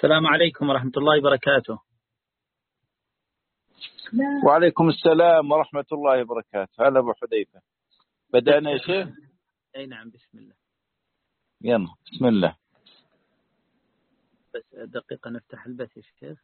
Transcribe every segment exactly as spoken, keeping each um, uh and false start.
السلام عليكم ورحمة الله وبركاته. وعليكم السلام ورحمة الله وبركاته. هلا أبو حذيفة، بدأنا يا شيخ؟ أي نعم، بسم الله. يلا بسم الله. بس دقيقة نفتح البث يا شيخ.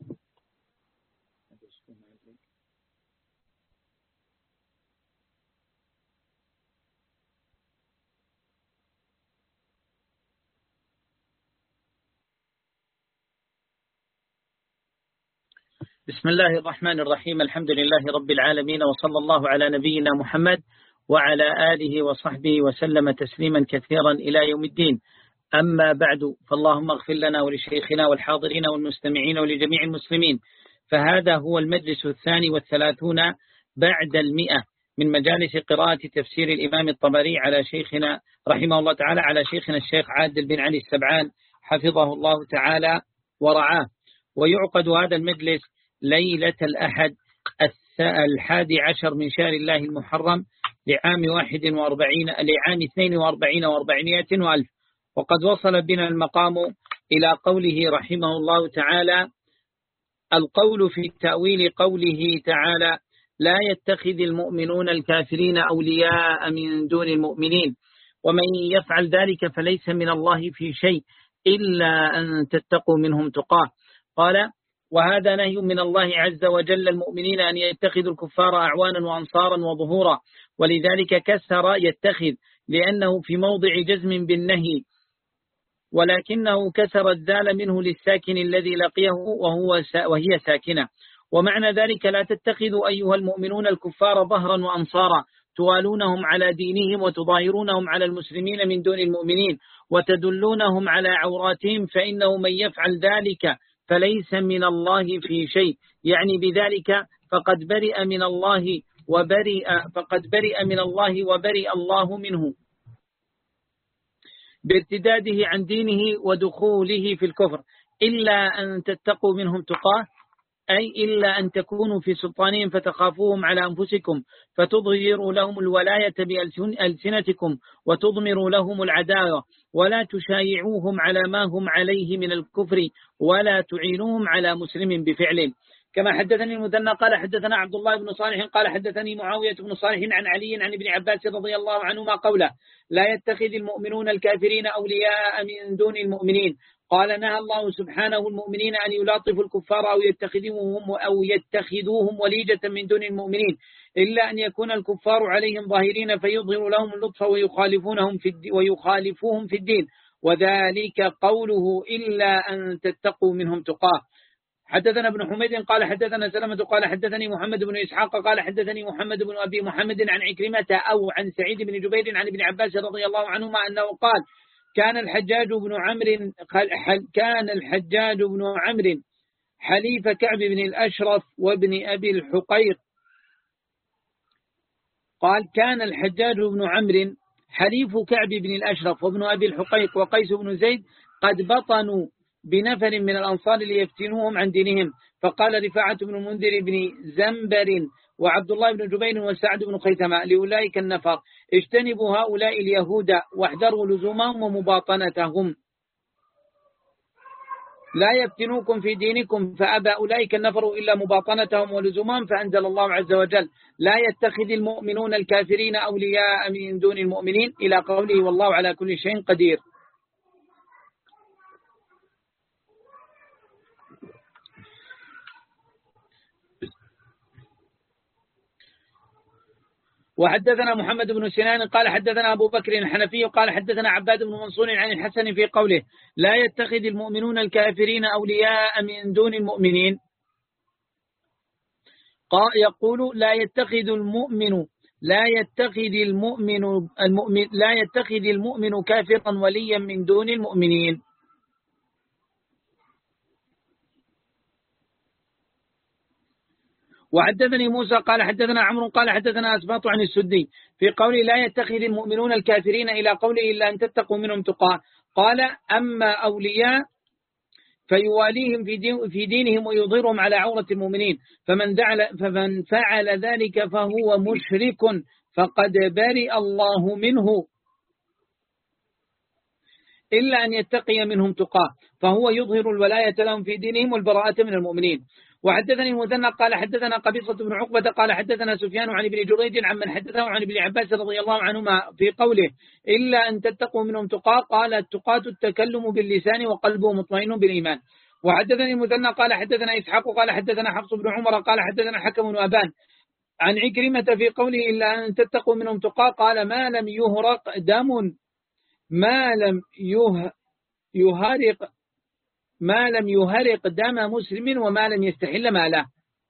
بسم الله الرحمن الرحيم. الحمد لله رب العالمين، وصلى الله على نبينا محمد وعلى آله وصحبه وسلم تسليما كثيرا إلى يوم الدين. أما بعد، فاللهم اغفر لنا ولشيخنا والحاضرين والمستمعين ولجميع المسلمين. فهذا هو المجلس الثاني والثلاثون بعد المئة من مجالس قراءة تفسير الإمام الطبري على شيخنا رحمه الله تعالى على شيخنا الشيخ عادل بن علي السبعان حفظه الله تعالى ورعاه. ويعقد هذا المجلس ليلة الأحد الحادي عشر من شهر الله المحرم لعام واحد واربعين لعام اثنين واربعين واربعمائة وألف. وقد وصل بنا المقام إلى قوله رحمه الله تعالى: القول في تأويل قوله تعالى: لا يتخذ المؤمنون الكافرين أولياء من دون المؤمنين، ومن يفعل ذلك فليس من الله في شيء إلا أن تتقوا منهم تقاه. قال: وهذا نهي من الله عز وجل المؤمنين أن يتخذوا الكفار أعوانا وأنصارا وظهورا، ولذلك كسر يتخذ لأنه في موضع جزم بالنهي، ولكنه كسر الذال منه للساكن الذي لقيه وهو وهي ساكنة. ومعنى ذلك: لا تتخذوا أيها المؤمنون الكفار ظهرا وأنصارا توالونهم على دينهم وتظاهرونهم على المسلمين من دون المؤمنين وتدلونهم على عوراتهم، فإنه من يفعل ذلك فليس من الله في شيء، يعني بذلك فقد برئ من الله وبرئ فقد برئ من الله وبرئ الله منه بارتداده عن دينه ودخوله في الكفر، إلا أن تتقوا منهم تقاه، أي إلا أن تكونوا في سلطانهم فتخافوهم على أنفسكم فتظهروا لهم الولاية بألسنتكم وتضمروا لهم العداوة، ولا تشايعوهم على ما هم عليه من الكفر ولا تعينوهم على مسلم بفعل. كما حدثني المثنى قال حدثنا عبد الله بن صالح قال حدثني معاوية بن صالح عن علي عن ابن عباس رضي الله عنهما قوله: لا يتخذ المؤمنون الكافرين أولياء من دون المؤمنين. قال: نهى الله سبحانه المؤمنين أن يلاطفوا الكفار أو يتخذوهم أو يتخذوهم وليجة من دون المؤمنين، إلا أن يكون الكفار عليهم ظاهرين فيظهر لهم اللطف ويخالفونهم في ويخالفوهم في الدين، وذلك قوله: إلا أن تتقوا منهم تقاه. حدثنا ابن حميد قال حدثنا سلمة قال حدثني محمد بن إسحاق قال حدثني محمد بن أبي محمد عن عكرمة أو عن سعيد بن جبير عن ابن عباس رضي الله عنهما أنه قال: كان الحجاج بن عمرو كان الحجاج بن عمرو حليف كعب بن الأشرف وابن أبي الحقيق قال كان الحجاج بن عمرو حليف كعب بن الأشرف وابن أبي الحقيق وقيس بن زيد قد بطنوا بنفر من الأنصار ليفتنوهم عن دينهم، فقال رفاعة بن المنذر بن زنبر وعبد الله بن جبير وسعد بن خيثمة لأولئك النفر: اجتنبوا هؤلاء اليهود واحذروا لزومهم ومباطنتهم، لا يفتنوكم في دينكم. فأبى أولئك النفر إلا مباطنتهم ولزومهم، فأنزل الله عز وجل: لا يتخذ المؤمنون الكافرين أولياء من دون المؤمنين، إلى قوله: والله على كل شيء قدير. وحدثنا محمد بن سنان قال حدثنا أبو بكر الحنفي قال حدثنا عباد بن منصور عن الحسن في قوله: لا يتخذ المؤمنون الكافرين أولياء من دون المؤمنين. قال يقول: لا يتخذ المؤمن لا يتخذ المؤمن المؤمن لا يتخذ المؤمن كافرا وليا من دون المؤمنين. وحدثني موسى قال حدثنا عمرو قال حدثنا أسباط عن السدي في قوله: لا يتخذ المؤمنون الكافرين، إلى قوله: إلا أن تتقوا منهم تقاه. قال: أما أولياء فيواليهم في, دين في دينهم ويظهرهم على عورة المؤمنين، فمن, فمن فعل ذلك فهو مشرك فقد برئ الله منه، إلا أن يتقي منهم تقاه، فهو يظهر الولاية لهم في دينهم والبراءة من المؤمنين. وحدثني المثنى قال حدثنا قبيصة بن عقبة قال حدثنا سفيان عن ابن جريج عن من حدثه عن ابن عباس رضي الله عنهما في قوله إلا أن تتقوا منهم تقاه، قال التقاة التكلم باللسان وقلبه مطمئن بالإيمان. وحدثني المثنى قال حدثنا إسحاق قال حدثنا حفص بن عمر قال حدثنا حكم بن أبان عن عكرمة في قوله إلا أن تتقوا منهم تقاه، قال ما لم يهرق دم ما لم يه يهرق ما لم يهرق دم مسلم وما لم يستحل ماله.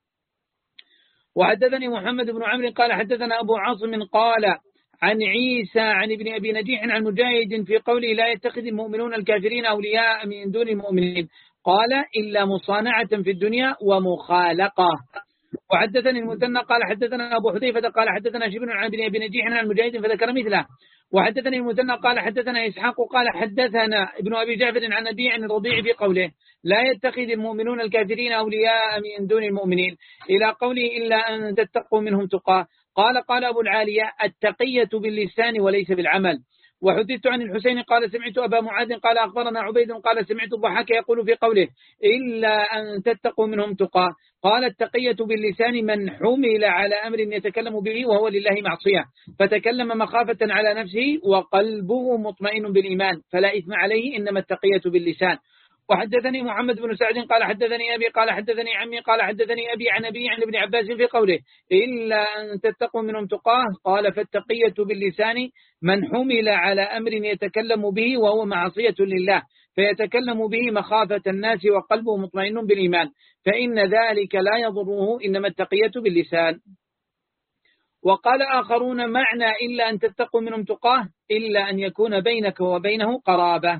وحدثني محمد بن عمرو قال حدثنا أبو عاصم قال عن عيسى عن ابن أبي نجيح عن مجاهد في قوله لا يتخذ المؤمنون الكافرين أولياء من دون المؤمنين، قال إلا مصانعة في الدنيا ومخالقة. وحدثني المثنى قال حدثنا أبو حذيفة قال حدثنا شبر عن ابن أبي نجيح عن مجاهد فذكر مثله. وحدثني المثنى قال حدثنا إسحاق قال حدثنا ابن أبي جعفر عن نبي عن الرضيع في قوله لا يتخذ المؤمنون الكافرين أولياء من دون المؤمنين إلى قوله إلا أن تتقوا منهم تقاه، قال قال أبو العالية التقية باللسان وليس بالعمل. وحدثت عن الحسين قال سمعت أبا معاذ قال أخبرنا عبيد قال سمعت الضحاك يقول في قوله إلا أن تتقوا منهم تقاه، قال التقية باللسان من حمل على أمر يتكلم به وهو لله معصية فتكلم مخافة على نفسه وقلبه مطمئن بالإيمان فلا إثم عليه، إنما التقية باللسان. وحدثني محمد بن سعد قال حدثني أبي قال حدثني عمي قال حدثني أبي عن أبي عن ابن عباس في قوله إلا أن تتقوا منهم تقاه، قال فالتقية باللسان من حمل على أمر يتكلم به وهو معصية لله فيتكلم به مخافة الناس وقلبه مطمئن بالإيمان، فإن ذلك لا يضره، إنما التقية باللسان. وقال آخرون معنى إلا أن تتقوا منهم تقاه إلا أن يكون بينك وبينه قرابة.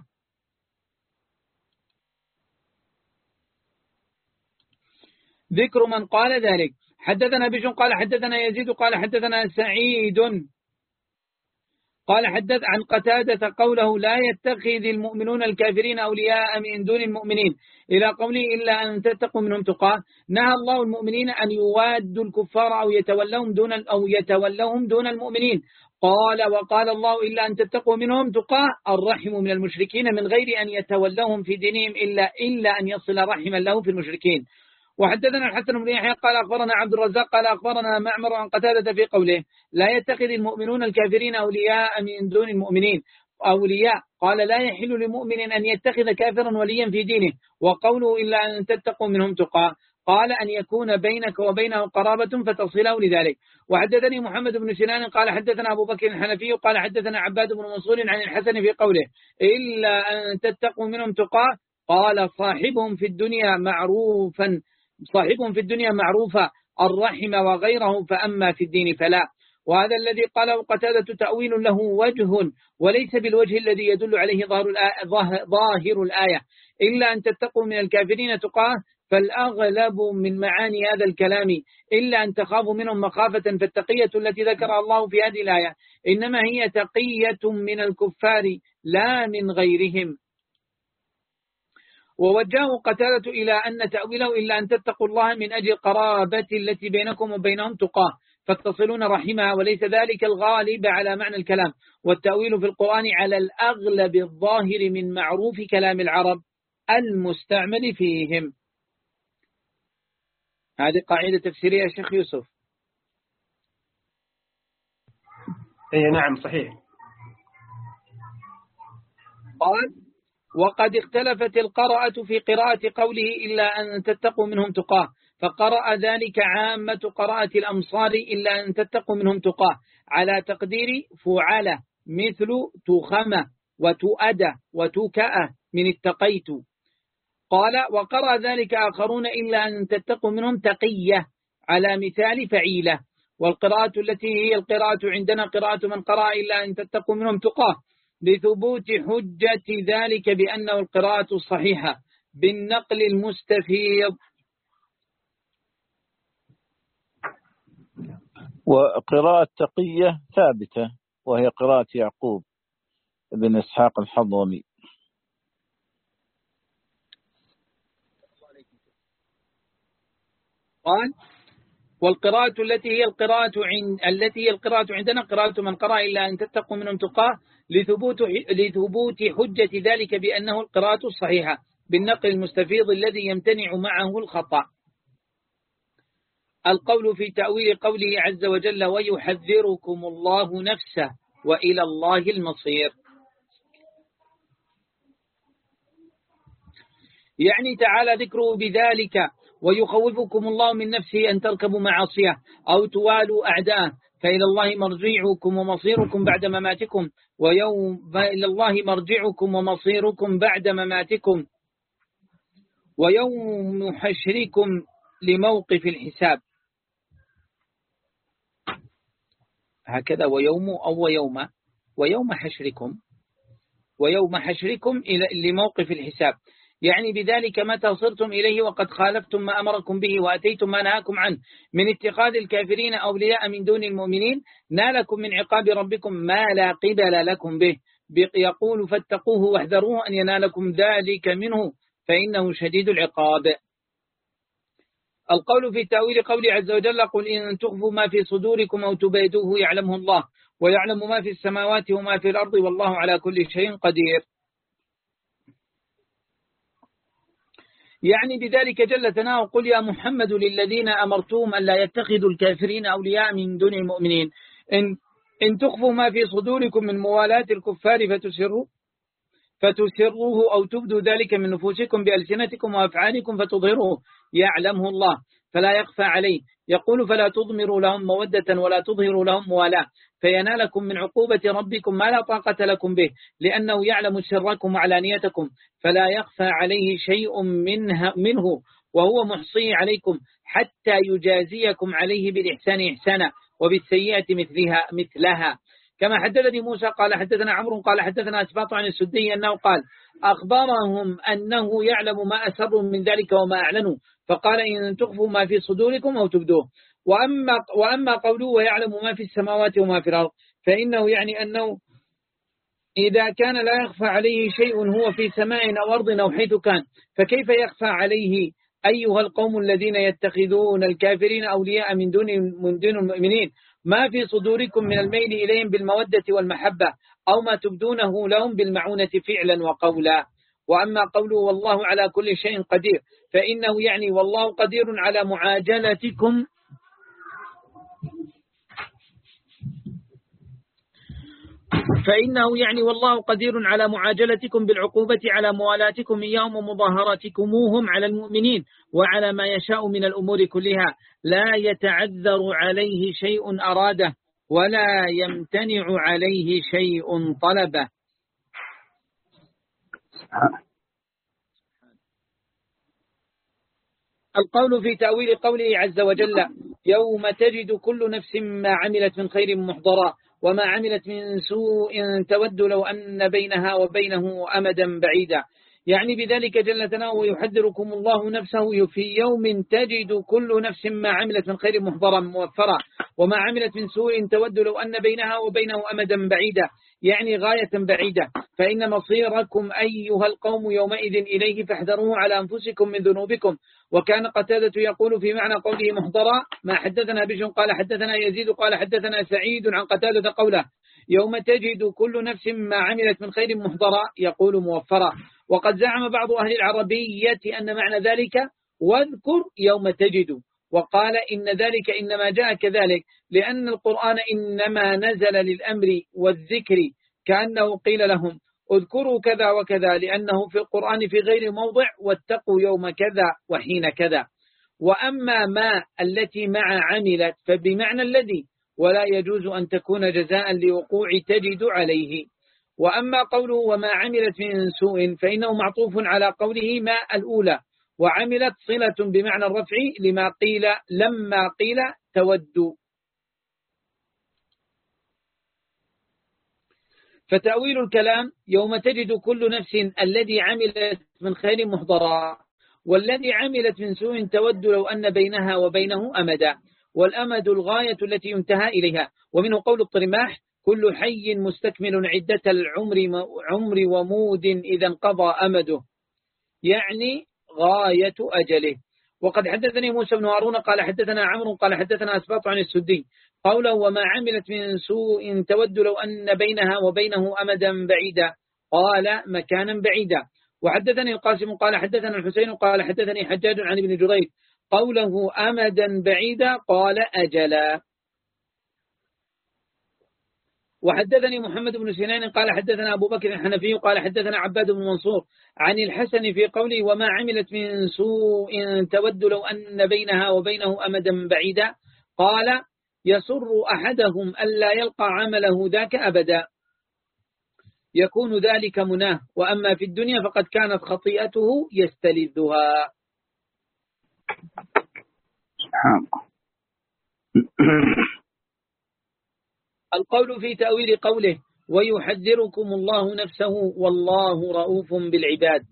ذكر من قال ذلك. حدثنا بشر قال حدثنا يزيد قال حدثنا سعيد قال حدث عن قتادة قوله لا يتخذ المؤمنون الكافرين أولياء من دون المؤمنين إلى قوله إلا أن تتقوا منهم تقاه، نهى الله المؤمنين أن يوادوا الكفار أو يتولهم دون أو يتولهم دون المؤمنين، قال وقال الله إلا أن تتقوا منهم تقاه الرحم من المشركين من غير أن يتولهم في دينهم إلا إلا أن يصل رحما له في المشركين. وحدثنا الحسن بن يحيى قال أخبرنا عبد الرزاق قال أخبرنا معمر عن قتادة في قوله لا يتخذ المؤمنون الكافرين أولياء من دون المؤمنين أولياء، قال لا يحل لمؤمن أن يتخذ كافرا وليا في دينه، وقوله إلا أن تتقوا منهم تقاه قال أن يكون بينك وبينه قرابة فتصله لذلك. وحدثني محمد بن سنان قال حدثنا أبو بكر الحنفي قال حدثنا عباد بن منصور عن الحسن في قوله إلا أن تتقوا منهم تقاه، قال صاحبهم في الدنيا معروفا صاحبهم في الدنيا معروفة الرحم وغيره، فأما في الدين فلا. وهذا الذي قاله قتادة تأويل له وجه وليس بالوجه الذي يدل عليه ظاهر الآية, ظاهر الآية إلا أن تتقوا من الكافرين تقاه، فالأغلب من معاني هذا الكلام إلا أن تخافوا منهم مخافة، فالتقية التي ذكرها الله في هذه الآية إنما هي تقية من الكفار لا من غيرهم. ووجهه قتادة إلى أن تأويله إلا أن تتقوا الله من أجل قرابة التي بينكم وبينهم تقاه فتصلون رحمها، وليس ذلك الغالب على معنى الكلام، والتأويل في القرآن على الأغلب الظاهر من معروف كلام العرب المستعمل فيهم. هذه قاعدة تفسيرية شيخ يوسف. أي نعم صحيح. قال وقد اختلفت القراءة في قراءة قوله إلا أن تتقوا منهم تقاه، فقرأ ذلك عامة قراءة الأمصار إلا أن تتقوا منهم تقاه على تقدير فعل مثل تخمة وتؤدى وتكأ من اتقيت. قال وقرأ ذلك آخرون إلا أن تتقوا منهم تقية على مثال فعيلة. والقراءة التي هي القراءة عندنا قراءة من قرأ إلا أن تتقوا منهم تقاه لثبوت حجة ذلك بأنه القراءة الصحيحة بالنقل المستفيض. وقراءة تقية ثابتة وهي قراءة يعقوب بن إسحاق الحضرمي. قال والقراءة التي هي القراءة عند التي هي القراءة عندنا قراءة من قرأ إلا أن تتقوا منهم تقاه لثبوت لثبوت حجة ذلك بأنه القراءة الصحيحة بالنقل المستفيض الذي يمتنع معه الخطأ. القول في تأويل قوله عز وجل ويحذركم الله نفسه وإلى الله المصير، يعني تعالى ذكره بذلك ويخوفكم الله من نفسه أن تركبوا معاصيه أو توالوا أعداءه، فإلى الله مرجعكم ومصيركم بعد مماتكم ويوم فإلى الله مرجعكم ومصيركم بعد مماتكم ويوم حشركم لموقف الحساب. هكذا ويوم أو ويوم ويوم حشركم ويوم حشركم إلى لموقف الحساب، يعني بذلك متى صرتم إليه وقد خالفتم ما أمركم به وأتيتم ما نهاكم عنه من اتخاذ الكافرين أولياء من دون المؤمنين نالكم من عقاب ربكم ما لا قبل لكم به، يقول فاتقوه واحذروه أن ينالكم ذلك منه فإنه شديد العقاب. القول في تأويل قوله عز وجل قل إن تخفوا ما في صدوركم أو تبيدوه يعلمه الله ويعلم ما في السماوات وما في الأرض والله على كل شيء قدير، يعني بذلك جل ثناؤه قل يا محمد للذين أمرتهم أن لا يتخذوا الكافرين أولياء من دون المؤمنين إن, إن تخفوا ما في صدوركم من موالاة الكفار فتسروا فتسروه أو تبدوا ذلك من نفوسكم بألسنتكم وأفعالكم فتظهروه يعلمه الله فلا يخفى عليه، يقول فلا تضمروا لهم مودة ولا تظهروا لهم موالاة فينالكم من عقوبة ربكم ما لا طاقة لكم به لأنه يعلم سركم وعلانيتكم فلا يخفى عليه شيء منه, منه وهو محصي عليكم حتى يجازيكم عليه بالإحسان إحسانا وبالسيئة مثلها مثلها. كما حدثني موسى قال حدثنا عمرو قال حدثنا أسباط عن السدي أنه قال أخبرهم أنه يعلم ما أسروا من ذلك وما أعلنوا فقال إن تخفوا ما في صدوركم أو تبدوه. وأما, وأما قوله ويعلم ما في السماوات وما في الأرض فإنه يعني أنه إذا كان لا يخفى عليه شيء هو في سماء أو أرض أو حيث كان فكيف يخفى عليه أيها القوم الذين يتخذون الكافرين أولياء من دون من دون المؤمنين ما في صدوركم من الميل إليهم بالمودة والمحبة أو ما تبدونه لهم بالمعونة فعلا وقولا. وأما قوله والله على كل شيء قدير فإنه يعني والله قدير على معاجلتكم فإنه يعني والله قدير على معاجلتكم بالعقوبة على موالاتكم إياهم ومظاهرتكموهم على المؤمنين وعلى ما يشاء من الأمور كلها لا يتعذر عليه شيء أراده ولا يمتنع عليه شيء طلبه. القول في تأويل قوله عز وجل يوم تجد كل نفس ما عملت من خير محضرا وما عملت من سوء تود لو أن بينها وبينه أمدا بعيدا، يعني بذلك جل ثناؤه ويحذركم الله نفسه في يوم تجد كل نفس ما عملت من خير محضرا موفرا وما عملت من سوء تود لو أن بينها وبينه أمدا بعيدا، يعني غاية بعيدة، فإن مصيركم أيها القوم يومئذ إليه فاحذروه على أنفسكم من ذنوبكم. وكان قتادة يقول في معنى قوله محضرا ما حدثنا بشر قال حدثنا يزيد قال حدثنا سعيد عن قتادة قوله يوم تجد كل نفس ما عملت من خير محضرا يقول موفرا. وقد زعم بعض أهل العربية أن معنى ذلك واذكر يوم تجد، وقال إن ذلك إنما جاء كذلك لأن القرآن إنما نزل للأمر والذكر كأنه قيل لهم اذكروا كذا وكذا لأنه في القرآن في غير موضع واتقوا يوم كذا وحين كذا. وأما ما التي مع عملت فبمعنى الذي ولا يجوز أن تكون جزاء لوقوع تجد عليه. وأما قوله وما عملت من سوء فإنه معطوف على قوله ما الأولى وعملت صلة بمعنى الرفع لما قيل لما قيل تود. فتأويل الكلام يوم تجد كل نفس الذي عملت من خير محضرا والذي عملت من سوء تود لو أن بينها وبينه أمدا، والأمد الغاية التي ينتهى إليها. ومنه قول الطرماح كل حي مستكمل عدة العمر عمر ومود إذا انقضى أمده، يعني غاية أجله. وقد حدثني موسى بن هارون قال حدثنا عمرو قال حدثنا أسباط عن السدي قوله وما عملت من سوء تود لو أن بينها وبينه أمدا بعيدا، قال مكانا بعيدا. وحدثني القاسم قال حدثنا الحسين قال حدثني حجاج عن ابن جريج قوله أمدا بعيدا قال أجلا. وحدثني محمد بن سنان قال حدثنا أبو بكر الحنفي قال حدثنا عباد بن منصور عن الحسن في قوله وما عملت من سوء تود لو أن بينها وبينه أمدا بعيدا، قال يسر أحدهم ألا يلقى عمله ذاك أبدا، يكون ذلك مناه، وأما في الدنيا فقد كانت خطيئته يستلذها. القول في تأويل قوله ويحذركم الله نفسه والله رؤوف بالعباد.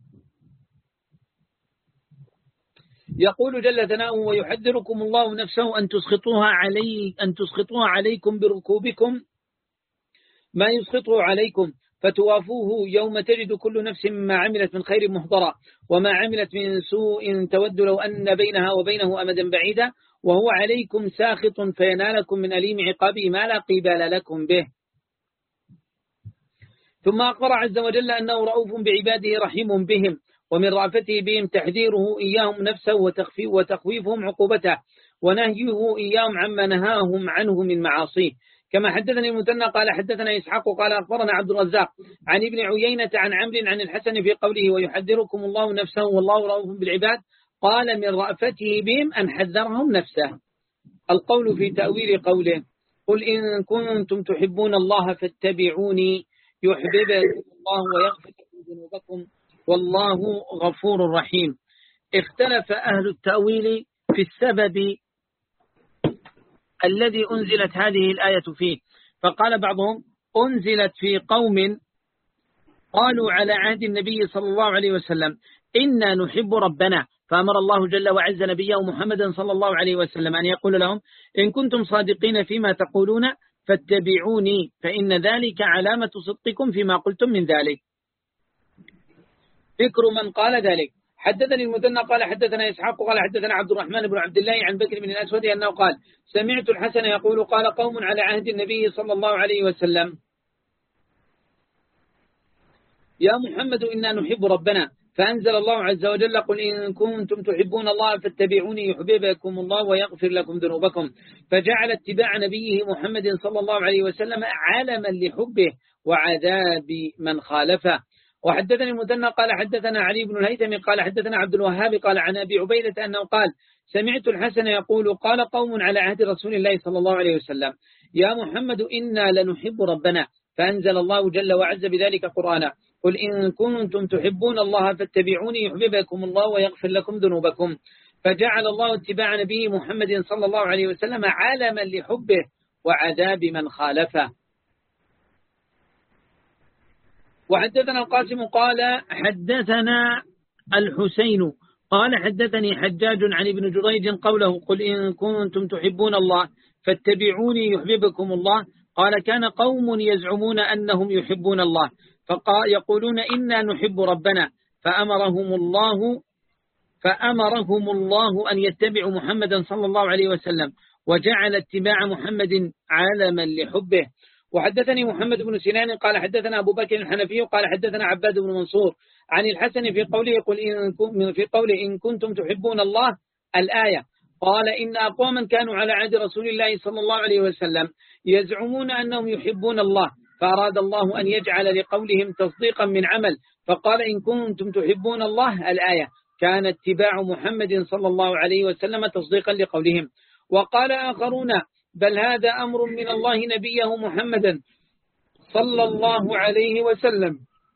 يقول جل ثناؤه ويحذركم الله نفسه أن تسخطوها علي أن تسخطوها عليكم بركوبكم ما يسخطه عليكم فتوافوه يوم تجد كل نفس ما عملت من خير محضرة وما عملت من سوء تود لو أن بينها وبينه أمدا بعيدا وهو عليكم ساخط فينالكم من أليم عقابه ما لا قبال لكم به. ثم أخبر عز وجل أنه رؤوف بعباده رحيم بهم، ومن رأفته بهم تحذيره إياهم نفسه وتخويفهم عقوبته ونهيه إياهم عما نهاهم عنه من معاصيه. كما حدثني المثنى قال حدثنا إسحاق قال أخبرنا عبد الرزاق عن ابن عيينة عن عمرو عن الحسن في قوله ويحذركم الله نفسه والله رؤوف بالعباد، قال من رأفته بهم أن حذرهم نفسه. القول في تأويل قوله قل إن كنتم تحبون الله فاتبعوني يحببكم الله ويغفر لكم ذنوبكم والله غفور رحيم. اختلف أهل التأويل في السبب الذي أنزلت هذه الآية فيه، فقال بعضهم أنزلت في قوم قالوا على عهد النبي صلى الله عليه وسلم إنا نحب ربنا، فأمر الله جل وعز نبيه محمدا صلى الله عليه وسلم أن يقول لهم إن كنتم صادقين فيما تقولون فاتبعوني فإن ذلك علامة صدقكم فيما قلتم من ذلك. ذكر من قال ذلك. حدثني المثنى قال حدثنا إسحاق قال حدثنا عبد الرحمن بن عبد الله عن بكر بن الأسود أنه قال سمعت الحسن يقول قال قوم على عهد النبي صلى الله عليه وسلم يا محمد إنا نحب ربنا، فأنزل الله عز وجل قل إن كنتم تحبون الله فاتبعوني يحببكم الله ويغفر لكم ذنوبكم، فجعل اتباع نبيه محمد صلى الله عليه وسلم علما لحبه وعذاب من خالفه. وحدثني المثنى قال حدثنا علي بن الهيثم قال حدثنا عبد الوهاب قال عن أبي عبيدة أنه قال سمعت الحسن يقول قال قوم على عهد رسول الله صلى الله عليه وسلم يا محمد إنا لنحب ربنا، فأنزل الله جل وعز بذلك قرآنا قل إن كنتم تحبون الله فاتبعوني يحببكم الله ويغفر لكم ذنوبكم، فجعل الله اتباع نبيه محمد صلى الله عليه وسلم علما لحبه وعذاب من خالفه. وحدثنا القاسم قال حدثنا الحسين قال حدثني حجاج عن ابن جريج قوله قل إن كنتم تحبون الله فاتبعوني يحببكم الله، قال كان قوم يزعمون أنهم يحبون الله فيقولون إنا نحب ربنا، فأمرهم الله فأمرهم الله أن يتبعوا محمدا صلى الله عليه وسلم وجعل اتباع محمد علما لحبه. وحدثني محمد بن سنان قال حدثنا أبو بكر الحنفي قال حدثنا عباد بن منصور عن الحسن في قوله قل إن في قوله إن كنتم تحبون الله الآية، قال إن أقواما كانوا على عهد رسول الله صلى الله عليه وسلم يزعمون أنهم يحبون الله، فأراد الله أن يجعل لقولهم تصديقا من عمل، فقال إن كنتم تحبون الله الآية، كان اتباع محمد صلى الله عليه وسلم تصديقا لقولهم. وقال آخرون بل هذا أمر من الله نبيه محمدا صلى الله عليه وسلم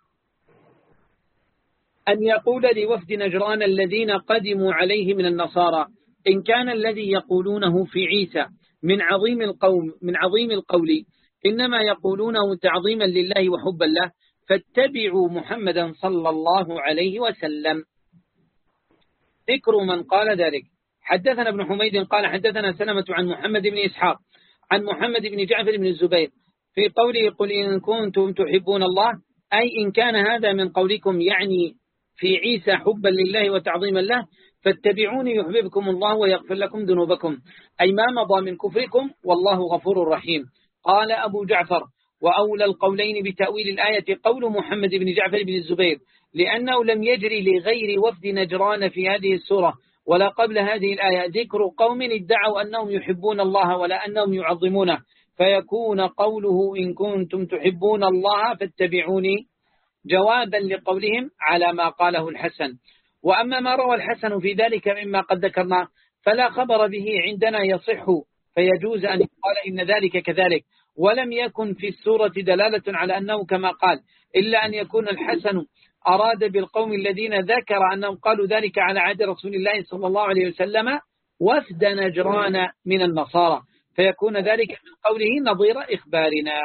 أن يقول لوفد نجران الذين قدموا عليه من النصارى إن كان الذي يقولونه في عيسى من عظيم القوم من عظيم القول إنما يقولونه تعظيما لله وحبا له، فاتبعوا محمدا صلى الله عليه وسلم. ذكر من قال ذلك. حدثنا ابن حميد قال حدثنا سلمة عن محمد بن إسحاق عن محمد بن جعفر بن الزبير في قوله قل إن كنتم تحبون الله، أي إن كان هذا من قولكم يعني في عيسى حبا لله وتعظيما له فاتبعوني يحببكم الله ويغفر لكم ذنوبكم، أي ما مضى من كفركم والله غفور رحيم. قال أبو جعفر: وأولى القولين بتأويل الآية قول محمد بن جعفر بن الزبير، لأنه لم يجري لغير وفد نجران في هذه السورة ولا قبل هذه الآية ذكر قوم ادعوا أنهم يحبون الله ولا أنهم يعظمونه، فيكون قوله إن كنتم تحبون الله فاتبعوني جوابا لقولهم على ما قاله الحسن. وأما ما روى الحسن في ذلك مما قد ذكرنا فلا خبر به عندنا يصح، فيجوز أن يقال إن ذلك كذلك، ولم يكن في السورة دلالة على أنه كما قال، إلا أن يكون الحسن أراد بالقوم الذين ذكر أنهم قالوا ذلك على عهد رسول الله صلى الله عليه وسلم وفد نجران من النصارى، فيكون ذلك من قوله نظير إخبارنا.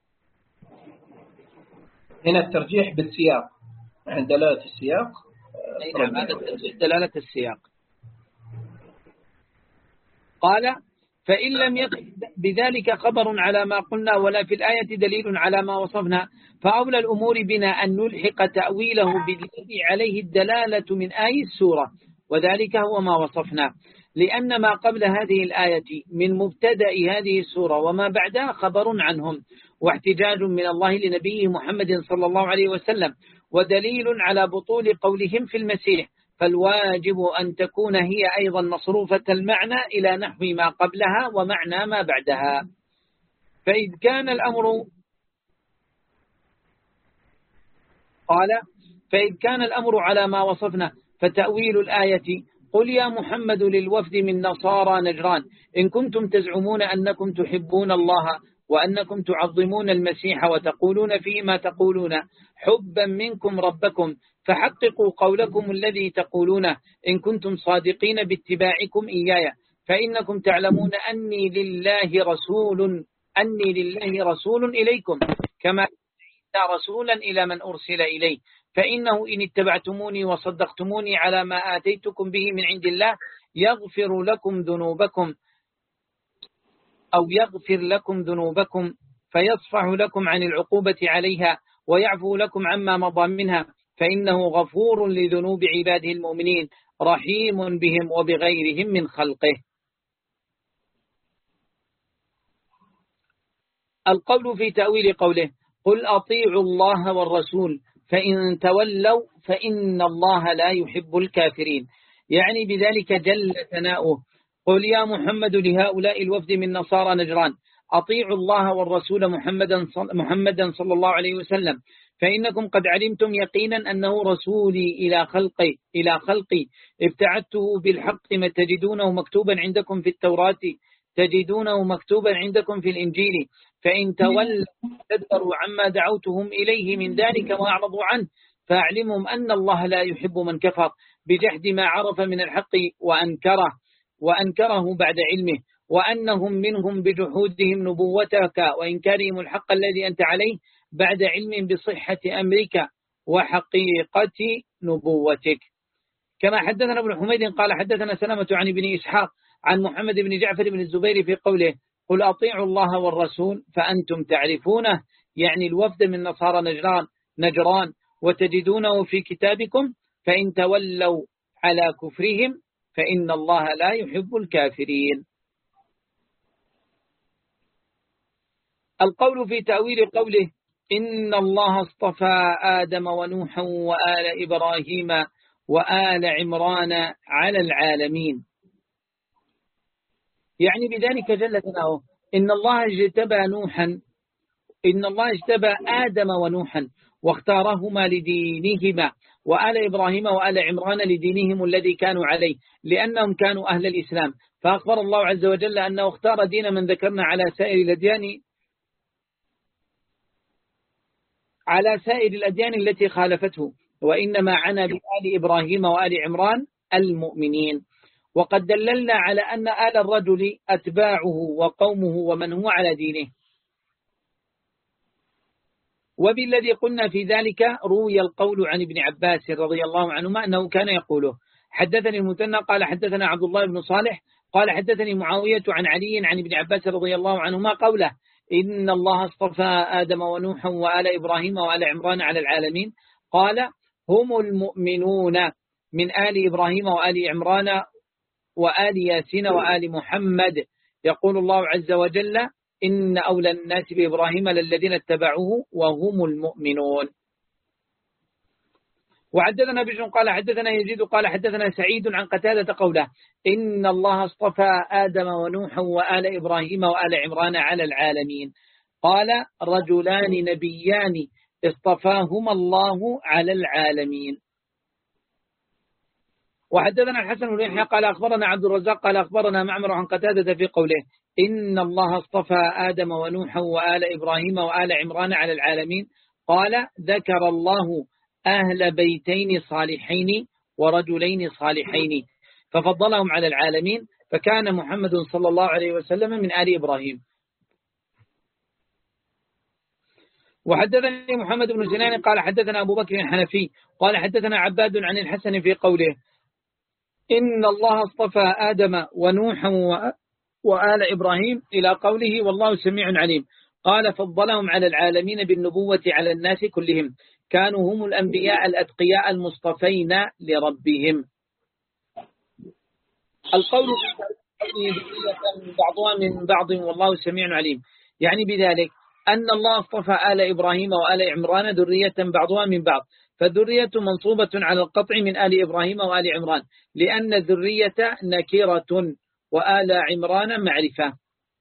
هنا الترجيح بالسياق، عند دلالة السياق. نعم، هذا الترجيح دلالة السياق. قال: فإن لم يكن بذلك خبر على ما قلنا ولا في الآية دليل على ما وصفنا، فأولى الأمور بنا أن نلحق تأويله بالذي عليه الدلالة من آي السورة، وذلك هو ما وصفنا، لأن ما قبل هذه الآية من مبتدأ هذه السورة وما بعدها خبر عنهم، واحتجاج من الله لنبيه محمد صلى الله عليه وسلم، ودليل على بطول قولهم في المسيح، فالواجب أن تكون هي أيضا مصروفة المعنى إلى نحو ما قبلها ومعنى ما بعدها. فإذ كان الأمر قال فإذ كان الأمر على ما وصفنا فتأويل الآية قل يا محمد للوفد من نصارى نجران إن كنتم تزعمون أنكم تحبون الله وأنكم تعظمون المسيح وتقولون فيه ما تقولون حبا منكم ربكم، فحققوا قولكم الذي تقولونه إن كنتم صادقين باتباعكم إياي، فإنكم تعلمون أني لله رسول أني لله رسول إليكم كما أرسلنا رسولا إلى من أرسل إليه، فإنه إن اتبعتموني وصدقتموني على ما آتيتكم به من عند الله يغفر لكم ذنوبكم أو يغفر لكم ذنوبكم فيصفح لكم عن العقوبة عليها ويعفو لكم عما مضى منها، فإنه غفور لذنوب عباده المؤمنين رحيم بهم وبغيرهم من خلقه. القول في تأويل قوله قل أطيعوا الله والرسول فإن تولوا فإن الله لا يحب الكافرين، يعني بذلك جل ثناؤه قل يا محمد لهؤلاء الوفد من نصارى نجران أطيعوا الله والرسول محمدا محمدا صلى الله عليه وسلم، فإنكم قد علمتم يقينا أنه رسولي إلى خلقي إلى خلقي ابتعدته بالحق ما تجدونه مكتوبا عندكم في التوراة تجدونه مكتوبا عندكم في الإنجيل، فإن تولوا تدبروا عما دعوتهم إليه من ذلك وأعرضوا عنه فأعلمهم أن الله لا يحب من كفر بجحد ما عرف من الحق وأنكره وأنكره بعد علمه، وأنهم منهم بجحودهم نبوتك وإنكارهم الحق الذي أنت عليه بعد علم بصحة أمرك وحقيقة نبوتك. كما حدثنا ابن حميد قال حدثنا سلمة عن ابن إسحاق عن محمد بن جعفر بن الزبير في قوله قل أطيعوا الله والرسول فأنتم تعرفونه، يعني الوفد من نصارى نجران نجران وتجدونه في كتابكم، فإن تولوا على كفرهم فإن الله لا يحب الكافرين. القول في تأويل قوله إن الله اصطفى آدم ونوحا وآل إبراهيم وآل عمران على العالمين، يعني بذلك جل ثناؤه إن الله اجتبى نوحا إن الله اجتبى آدم ونوحا واختارهما لدينهما وآل إبراهيم وآل عمران لدينهم الذي كانوا عليه لأنهم كانوا أهل الإسلام، فأخبر الله عز وجل أنه اختار دين من ذكرنا على سائر الأديان على سائر الأديان التي خالفته، وإنما عنا بآل إبراهيم وآل عمران المؤمنين. وقد دللنا على أن آل الرجل أتباعه وقومه ومن هو على دينه، وبالذي قلنا في ذلك روي القول عن ابن عباس رضي الله عنهما أنه كان يقوله. حدثني المثنى قال حدثنا عبد الله بن صالح قال حدثني معاوية عن علي عن ابن عباس رضي الله عنهما قوله إن الله اصطفى آدم ونوحا وآل إبراهيم وآل عمران على العالمين، قال هم المؤمنون من آل إبراهيم وآل عمران وآل ياسين وآل محمد. يقول الله عز وجل إن أولى الناس بإبراهيم للذين اتبعوه وهم المؤمنون. وحدثنا بشر قال حدثنا يزيد قال حدثنا سعيد عن قتادة قوله إن الله اصطفى آدم ونوحا وآل إبراهيم وآل عمران على العالمين. قال رجلان نبيان اصطفاهما الله على العالمين. وحدثنا الحسن بن يحيى قال أخبرنا عبد الرزاق قال أخبرنا معمر عن قتادة في قوله إن الله اصطفى آدم ونوحا وآل إبراهيم وآل عمران على العالمين. قال ذكر الله أهل بيتين صالحين ورجلين صالحين ففضلهم على العالمين فكان محمد صلى الله عليه وسلم من آل إبراهيم. وحدثني محمد بن سنان قال حدثنا أبو بكر الحنفي قال حدثنا عباد عن الحسن في قوله إن الله اصطفى آدم ونوحا وآل إبراهيم إلى قوله والله سميع عليم. قال فضلهم على العالمين بالنبوة على الناس كلهم كانوا هم الأنبياء الأتقياء المصطفين لربهم. القول بعضها من بعض والله سميع عليم يعني بذلك أن الله اصطفى آل إبراهيم وآل عمران ذرية بعضها من بعض فالذرية منصوبة على القطع من آل إبراهيم وآل عمران لأن الذرية نكرة وآل عمران معرفة.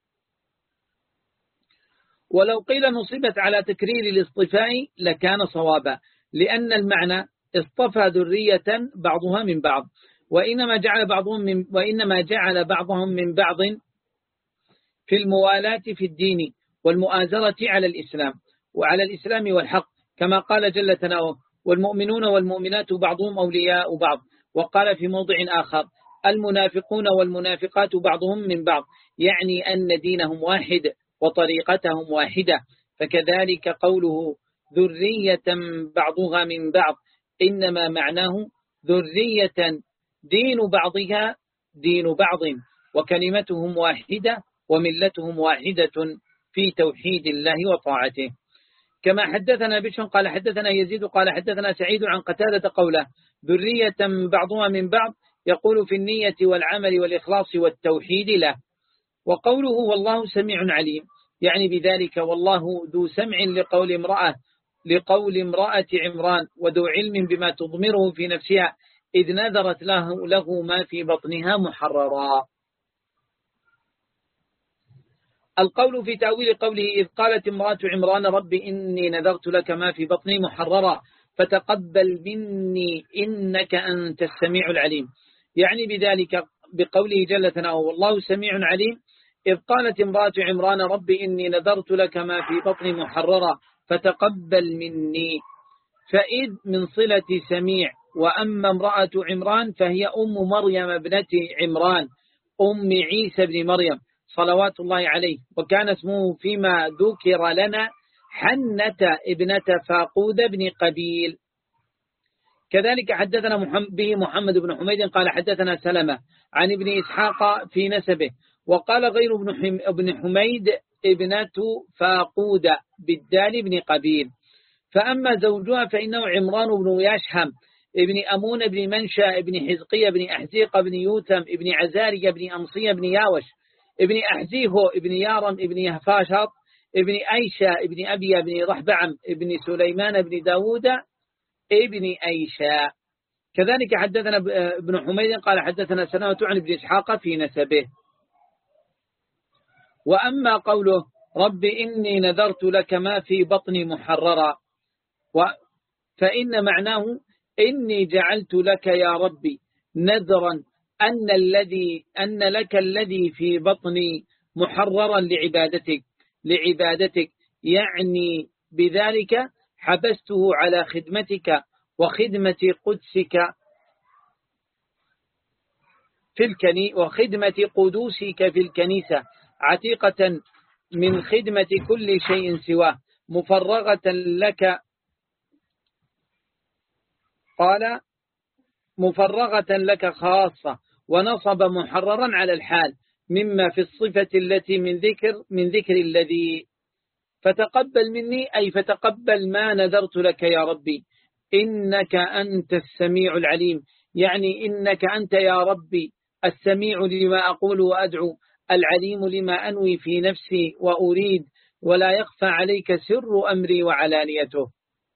ولو قيل نصبت على تكرير الاصطفاء لكان صوابا لأن المعنى اصطفى ذرية بعضها من بعض وإنما جعل بعضهم من وإنما جعل بعضهم من بعض في الموالاة في الدين والمؤازرة على الإسلام وعلى الإسلام والحق كما قال جل ثناؤه والمؤمنون والمؤمنات بعضهم أولياء بعض. وقال في موضع آخر المنافقون والمنافقات بعضهم من بعض يعني أن دينهم واحد وطريقتهم واحدة. فكذلك قوله ذرية بعضها من بعض إنما معناه ذرية دين بعضها دين بعض وكلمتهم واحدة وملتهم واحدة في توحيد الله وطاعته. كما حدثنا بشر قال حدثنا يزيد قال حدثنا سعيد عن قتادة قوله ذرية بعضها من بعض يقول في النية والعمل والإخلاص والتوحيد له. وقوله والله سميع عليم يعني بذلك والله ذو سمع لقول امرأة لقول امرأة عمران وذو علم بما تضمره في نفسها إذ نذرت له, له ما في بطنها محررا. القول في تأويل قوله إذ قالت امرأة عمران رب إني نذرت لك ما في بطني محررا فتقبل مني إنك أنت السميع العليم يعني بذلك بقوله جل ثناؤه والله سميع عليم إذ قالت امرأة عمران رب إني نذرت لك ما في بطني محررا فتقبل مني فإذ من صلة سميع. وأما امرأة عمران فهي أم مريم ابنة عمران أم عيسى بن مريم صلوات الله عليه وكان اسمه فيما ذكر لنا حنة ابنة فاقود بن قبيل. كذلك حدثنا محمد به محمد بن حميد قال حدثنا سلمة عن ابن إسحاق في نسبه وقال غير ابن حميد ابنة فاقود بالدال بن قبيل. فأما زوجها فإنه عمران بن يشهم ابن أمون بن منشا ابن حزقية بن أحزيق بن يوتم ابن عزاري بن أمصية بن ياوش ابن أحزيه ابن يارم ابن يهفاشط ابن أيشا ابن أبي بن رحبعم ابن سليمان بن داود ابن أيشا. كذلك حدثنا ابن حميد قال حدثنا سلمة عن ابن إسحاق في نسبه. وأما قوله رب إني نذرت لك ما في بطني محررا فإن معناه إني جعلت لك يا ربي نذرا أن الذي أن لك الذي في بطني محررا لعبادتك لعبادتك يعني بذلك حبسته على خدمتك وخدمة قدسك في الكني وخدمة قدوسك في الكنيسة عتيقة من خدمة كل شيء سواه مفرغة لك. قال مفرغة لك خاصة ونصب محررا على الحال مما في الصفة التي من ذكر من ذكر الذي فتقبل مني أي فتقبل ما نذرت لك يا ربي إنك أنت السميع العليم، يعني إنك أنت يا ربي السميع لما أقول وأدعو، العليم لما أنوي في نفسي وأريد، ولا يخفى عليك سر أمري وعلانيته.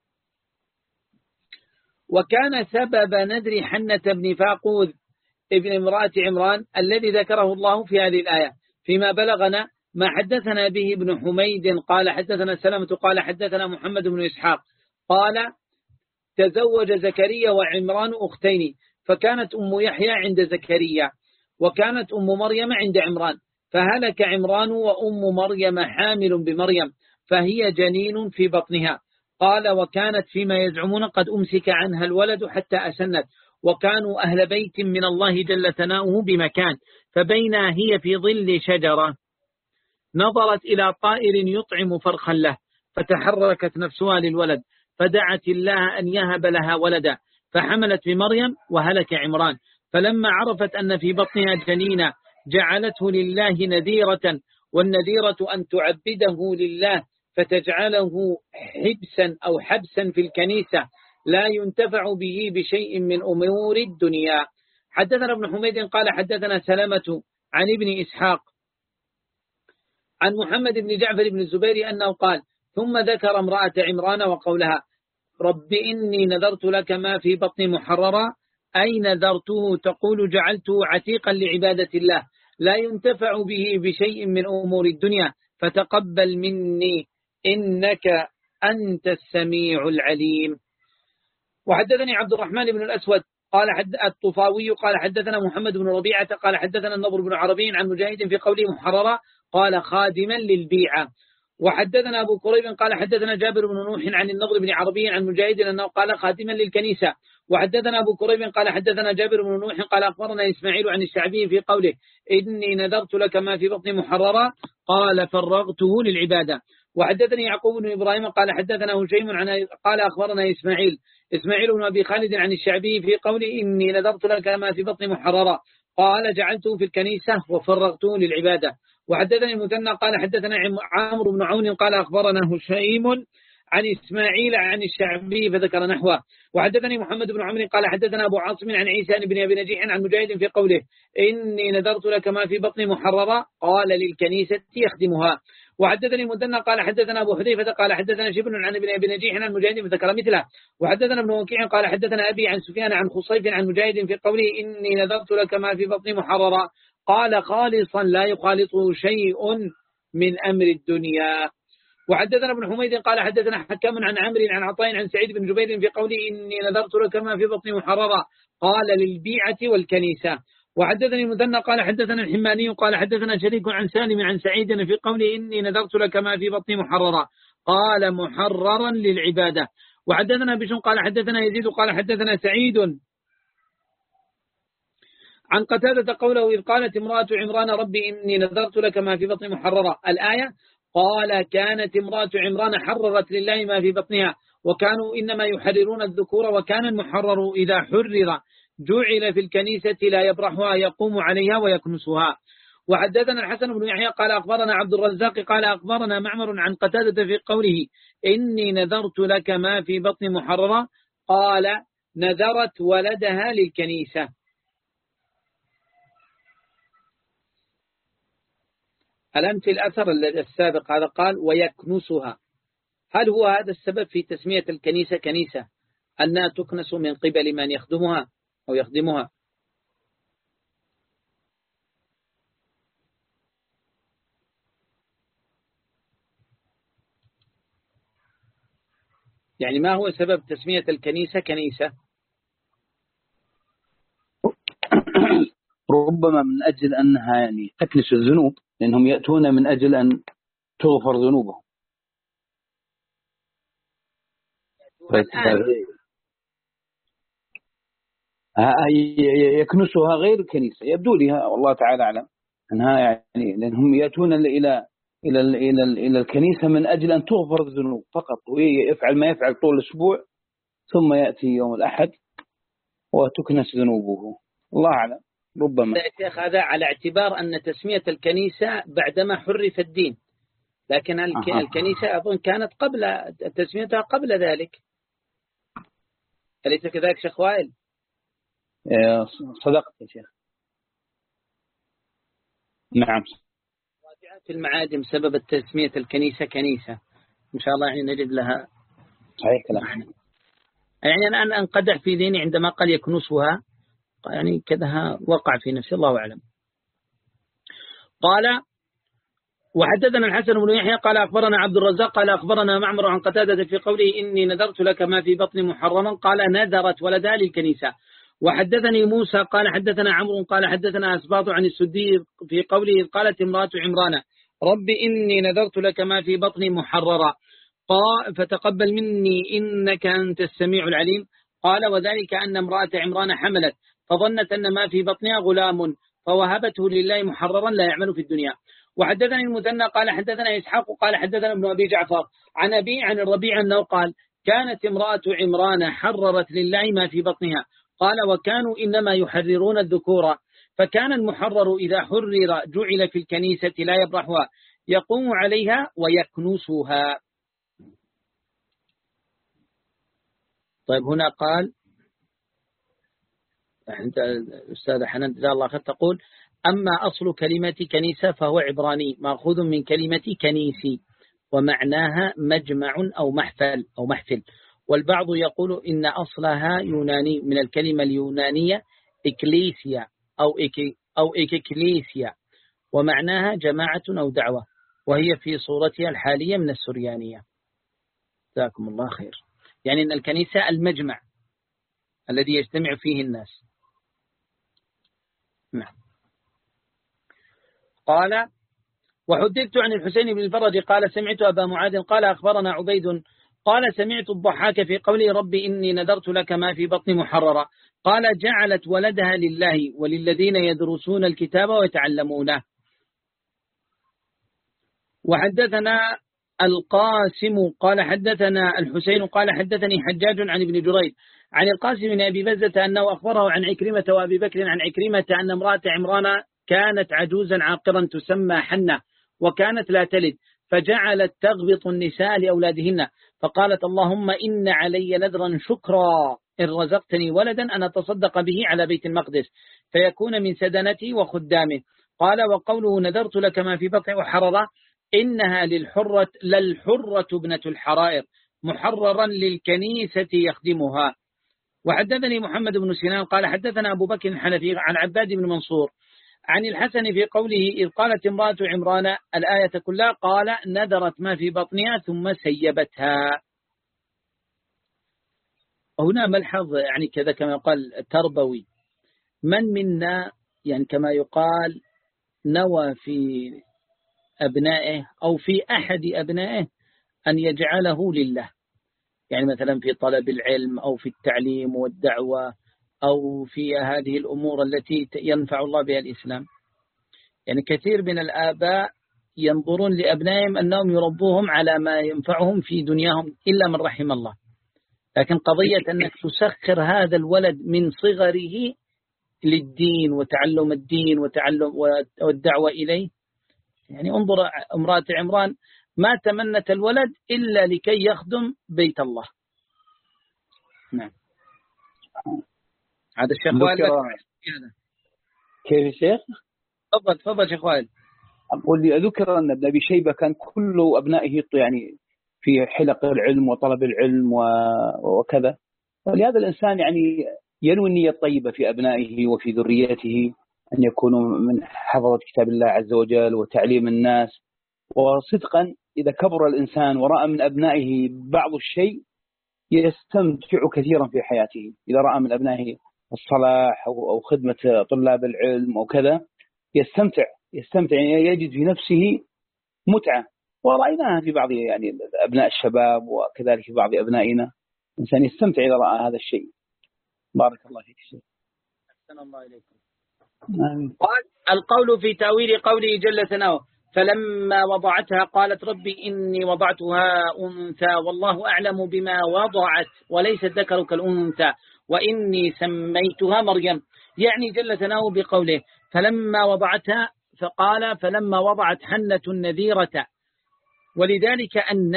وكان سبب ندر حنة بن فاقوذ ابن امرأة عمران الذي ذكره الله في هذه الآية فيما بلغنا ما حدثنا به ابن حميد قال حدثنا سلمة قال حدثنا محمد بن إسحاق قال تزوج زكريا وعمران أختين، فكانت أم يحيى عند زكريا وكانت أم مريم عند عمران، فهلك عمران وأم مريم حامل بمريم فهي جنين في بطنها. قال وكانت فيما يزعمون قد أمسك عنها الولد حتى أسنت، وكانوا أهل بيت من الله جل ثناؤه بمكان، فبينا هي في ظل شجرة نظرت إلى طائر يطعم فرخا له، فتحركت نفسها للولد فدعت الله أن يهب لها ولدا، فحملت بمريم وهلك عمران. فلما عرفت أن في بطنها جنينا جعلته لله نذيرة، والنذيرة أن تعبده لله فتجعله حبسا أو حبسا في الكنيسة لا ينتفع به بشيء من أمور الدنيا. حدثنا ابن حميد قال حدثنا سلمة عن ابن إسحاق عن محمد بن جعفر بن الزبير أنه قال ثم ذكر امرأة عمران وقولها رب إني نذرت لك ما في بطني محررا، أي نذرته تقول جعلته عتيقا لعبادة الله لا ينتفع به بشيء من أمور الدنيا، فتقبل مني إنك أنت السميع العليم. وحدثني عبد الرحمن بن الأسود قال حد الطفاوي قال حدثنا محمد بن ربيعة قال حدثنا النضر بن عربي عن مجاهد في قوله محررا قال خادما للبيعة. وحدثنا أبو كريب قال حدثنا جابر بن نوح عن النضر بن عربي عن مجاهد أنه قال خادما للكنيسة. وحدثنا أبو كريب قال حدثنا جابر بن نوح قال أخبرنا إسماعيل عن الشعبي في قوله إني نذرت لك ما في بطني محررا قال فرغته للعبادة. وحدثني يعقوب بن إبراهيم قال حدثنا هشيم عن قال أخبرنا إسماعيل إسماعيل بن أبي خالد عن الشعبي في قوله إني نذرت لك ما في بطني محررا قال جعلته في الكنيسة وفرغته للعبادة. وحدثني المثنى قال حدثنا عمرو بن عون قال أخبرنا هشيم عن إسماعيل عن الشعبي فذكر نحوه. وحدثني محمد بن عمرو قال حدثنا أبو عاصم عن عيسى بن أبي نجيح عن مجاهد في قوله إني نذرت لك ما في بطني محررا قال للكنيسة يخدمها. وحدثني المثنى قال حدثنا أبو حذيفة قال حدثنا شبل عن ابن أبي نجيح عن مجاهد فذكر مثله. وحدثنا ابن وكيع قال حدثنا أبي عن سفيان عن خصيف عن مجاهد في قوله إني نذرت لك ما في بطني محررا قال خالصا لا يخالطه شيء من أمر الدنيا. وحدثنا ابن حميد قال حدثنا حكام عن عمرو عن عطاء عن سعيد بن جبير في قوله إني نذرت لك ما في بطني محررا قال للبيعة والكنيسة. وحدثني المثنى قال حدثنا الحماني قال حدثنا شريك عن سالم عن سعيد في قوله إني نذرت لك ما في بطني محررا قال محررا للعبادة. وحدثنا بشر قال حدثنا يزيد قال حدثنا سعيد عن قتادة قوله إذ قالت امرأة عمران ربي إني نذرت لك ما في بطني محررا الآية قال كانت امرأة عمران حررت لله ما في بطنها وكانوا إنما يحررون الذكور وكان المحرر إذا حرر جعل في الكنيسة لا يبرحها يقوم عليها ويكنسها. وحدثنا الحسن بن يحيى قال أخبرنا عبد الرزاق قال أخبرنا معمر عن قتادة في قوله إني نذرت لك ما في بطن محررة قال نذرت ولدها للكنيسة. ألمت الأثر السابق هذا قال ويكنسها، هل هو هذا السبب في تسمية الكنيسة كنيسة أنها تكنس من قبل من يخدمها أو يخدمها؟ يعني ما هو سبب تسمية الكنيسة كنيسة؟ ربما من أجل أنها يعني تكنس الذنوب، لأنهم يأتون من أجل أن تغفر ذنوبهم. يكنسها غير الكنيسة يبدو لها والله تعالى أعلم أنها يعني لأنهم يأتون إلى إلى إلى إلى الكنيسة من أجل أن تغفر الذنوب فقط، ويفعل ما يفعل طول الأسبوع ثم يأتي يوم الأحد وتكنس ذنوبه، الله أعلم. ربما يا شيخ هذا على اعتبار أن تسمية الكنيسة بعدما حرف الدين، لكن الكنيسة أظن كانت قبل تسميتها قبل ذلك. أليس كذلك شيخ وائل؟ صدقت يا شيخ. نعم. في المعاجم سبب التسمية الكنيسة كنيسة إن شاء الله يعني نجد لها صحيح كلام. يعني أنا أن أنقدح في ذهني عندما قال يكنسها يعني كذا وقع في نفسي الله أعلم. قال وحدثنا الحسن بن يحيى قال أخبرنا عبد الرزاق قال أخبرنا معمر عن قتادة في قوله إني نذرت لك ما في بطن محرما قال نذرت ولدها للكنيسة. وحدثني موسى قال حدثنا عمرو قال حدثنا أسباط عن السدي في قوله قالت امرأة عمران رب إني نذرت لك ما في بطني محررا قال فتقبل مني إنك أنت السميع العليم. قال وذلك أن امرأة عمران حملت فظنت أن ما في بطنها غلام فوهبته لله محررا لا يعمل في الدنيا. وحدثني المثنى قال حدثنا إسحاق قال حدثنا ابن أبي جعفر عن أبي عن الربيع أنه قال كانت امرأة عمران حررت لله ما في بطنها قال وكانوا إنما يحررون الذكور فكان المحرر إذا حرر جعل في الكنيسة لا يبرحها يقوم عليها ويكنسها. طيب هنا قال أنت أستاذ حنان جزاه الله خير تقول أما أصل كلمة كنيسة فهو عبراني مأخوذ من كلمة كنيسي ومعناها مجمع أو محفل أو محفل. والبعض يقول إن أصلها يوناني من الكلمة اليونانية إكليسيا أو إكي أو إكليسيا ومعناها جماعة أو دعوة وهي في صورتها الحالية من السريانية. جزاكم الله خير. يعني أن الكنيسة المجمع الذي يجتمع فيه الناس. نعم. قال وحدثت عن الحسين بن الفرج قال سمعت أبا معاذ قال أخبرنا عبيد قال سمعت الضحاك في قوله ربي إني نذرت لك ما في بطن محررة قال جعلت ولدها لله وللذين يدرسون الكتاب ويتعلمونه. وحدثنا القاسم قال حدثنا الحسين قال حدثني حجاج عن ابن جريج عن القاسم بن أبي بزة أنه أخبره عن عكرمة وأبي بكر عن عكرمة أن امرأة عمران كانت عجوزا عاقرا تسمى حنة وكانت لا تلد فجعلت تغبط النساء لأولادهن فقالت اللهم إن علي نذرا شكرا إن رزقتني ولدا أن أتصدق به على بيت المقدس فيكون من سدنتي وخدامه. قال وقوله نذرت لك ما في بطن وحررة إنها للحرة للحرة ابنة الحرائر محررا للكنيسة يخدمها. وحدثني محمد بن سنان قال حدثنا أبو بكر الحنفي عن عباد بن منصور عن الحسن في قوله إذ قالت امرأة عمران الآية كلها قال نذرت ما في بطنها ثم سيبتها. هنا ملحظ يعني كذا كما يقال تربوي من منا يعني كما يقال نوى في أبنائه أو في أحد أبنائه أن يجعله لله يعني مثلا في طلب العلم أو في التعليم والدعوة أو في هذه الأمور التي ينفع الله بها الإسلام. يعني كثير من الآباء ينظرون لأبنائهم أنهم يربوهم على ما ينفعهم في دنياهم إلا من رحم الله. لكن قضية أنك تسخر هذا الولد من صغره للدين وتعلم الدين وتعلم والدعوة إليه يعني انظر امرأة عمران ما تمنت الولد إلا لكي يخدم بيت الله. نعم. هذا الشيخ وائل كيف الشيخ؟ تفضل تفضل شيخ وائل. أقول لي أذكر أن ابن أبي شيبة كان كل أبنائه يعني في حلق العلم وطلب العلم وكذا ولهذا الإنسان يعني ينوي النية الطيبة في أبنائه وفي ذريته أن يكونوا من حفظة كتاب الله عز وجل وتعليم الناس. وصدقا إذا كبر الإنسان ورأى من أبنائه بعض الشيء يستمتع كثيرا في حياته. إذا رأى من أبنائه الصلاح أو خدمة طلاب العلم أو كذا يستمتع يستمتع يعني يجد في نفسه متعة. ورأيناها في بعض يعني أبناء الشباب وكذلك في بعض أبنائنا إنسان يستمتع إذا رأى هذا الشيء. بارك الله فيك شيخ. أحسن الله إليكم. قال القول في تأويل قوله جل ثناؤه فلما وضعتها قالت ربي إني وضعتها أنثى والله أعلم بما وضعت وليس الذكر كالأنثى وإني سميتها مريم. يعني جل ثناؤه بقوله فلما وضعتها فقال فلما وضعت حنة النذيرة ولذلك أنثى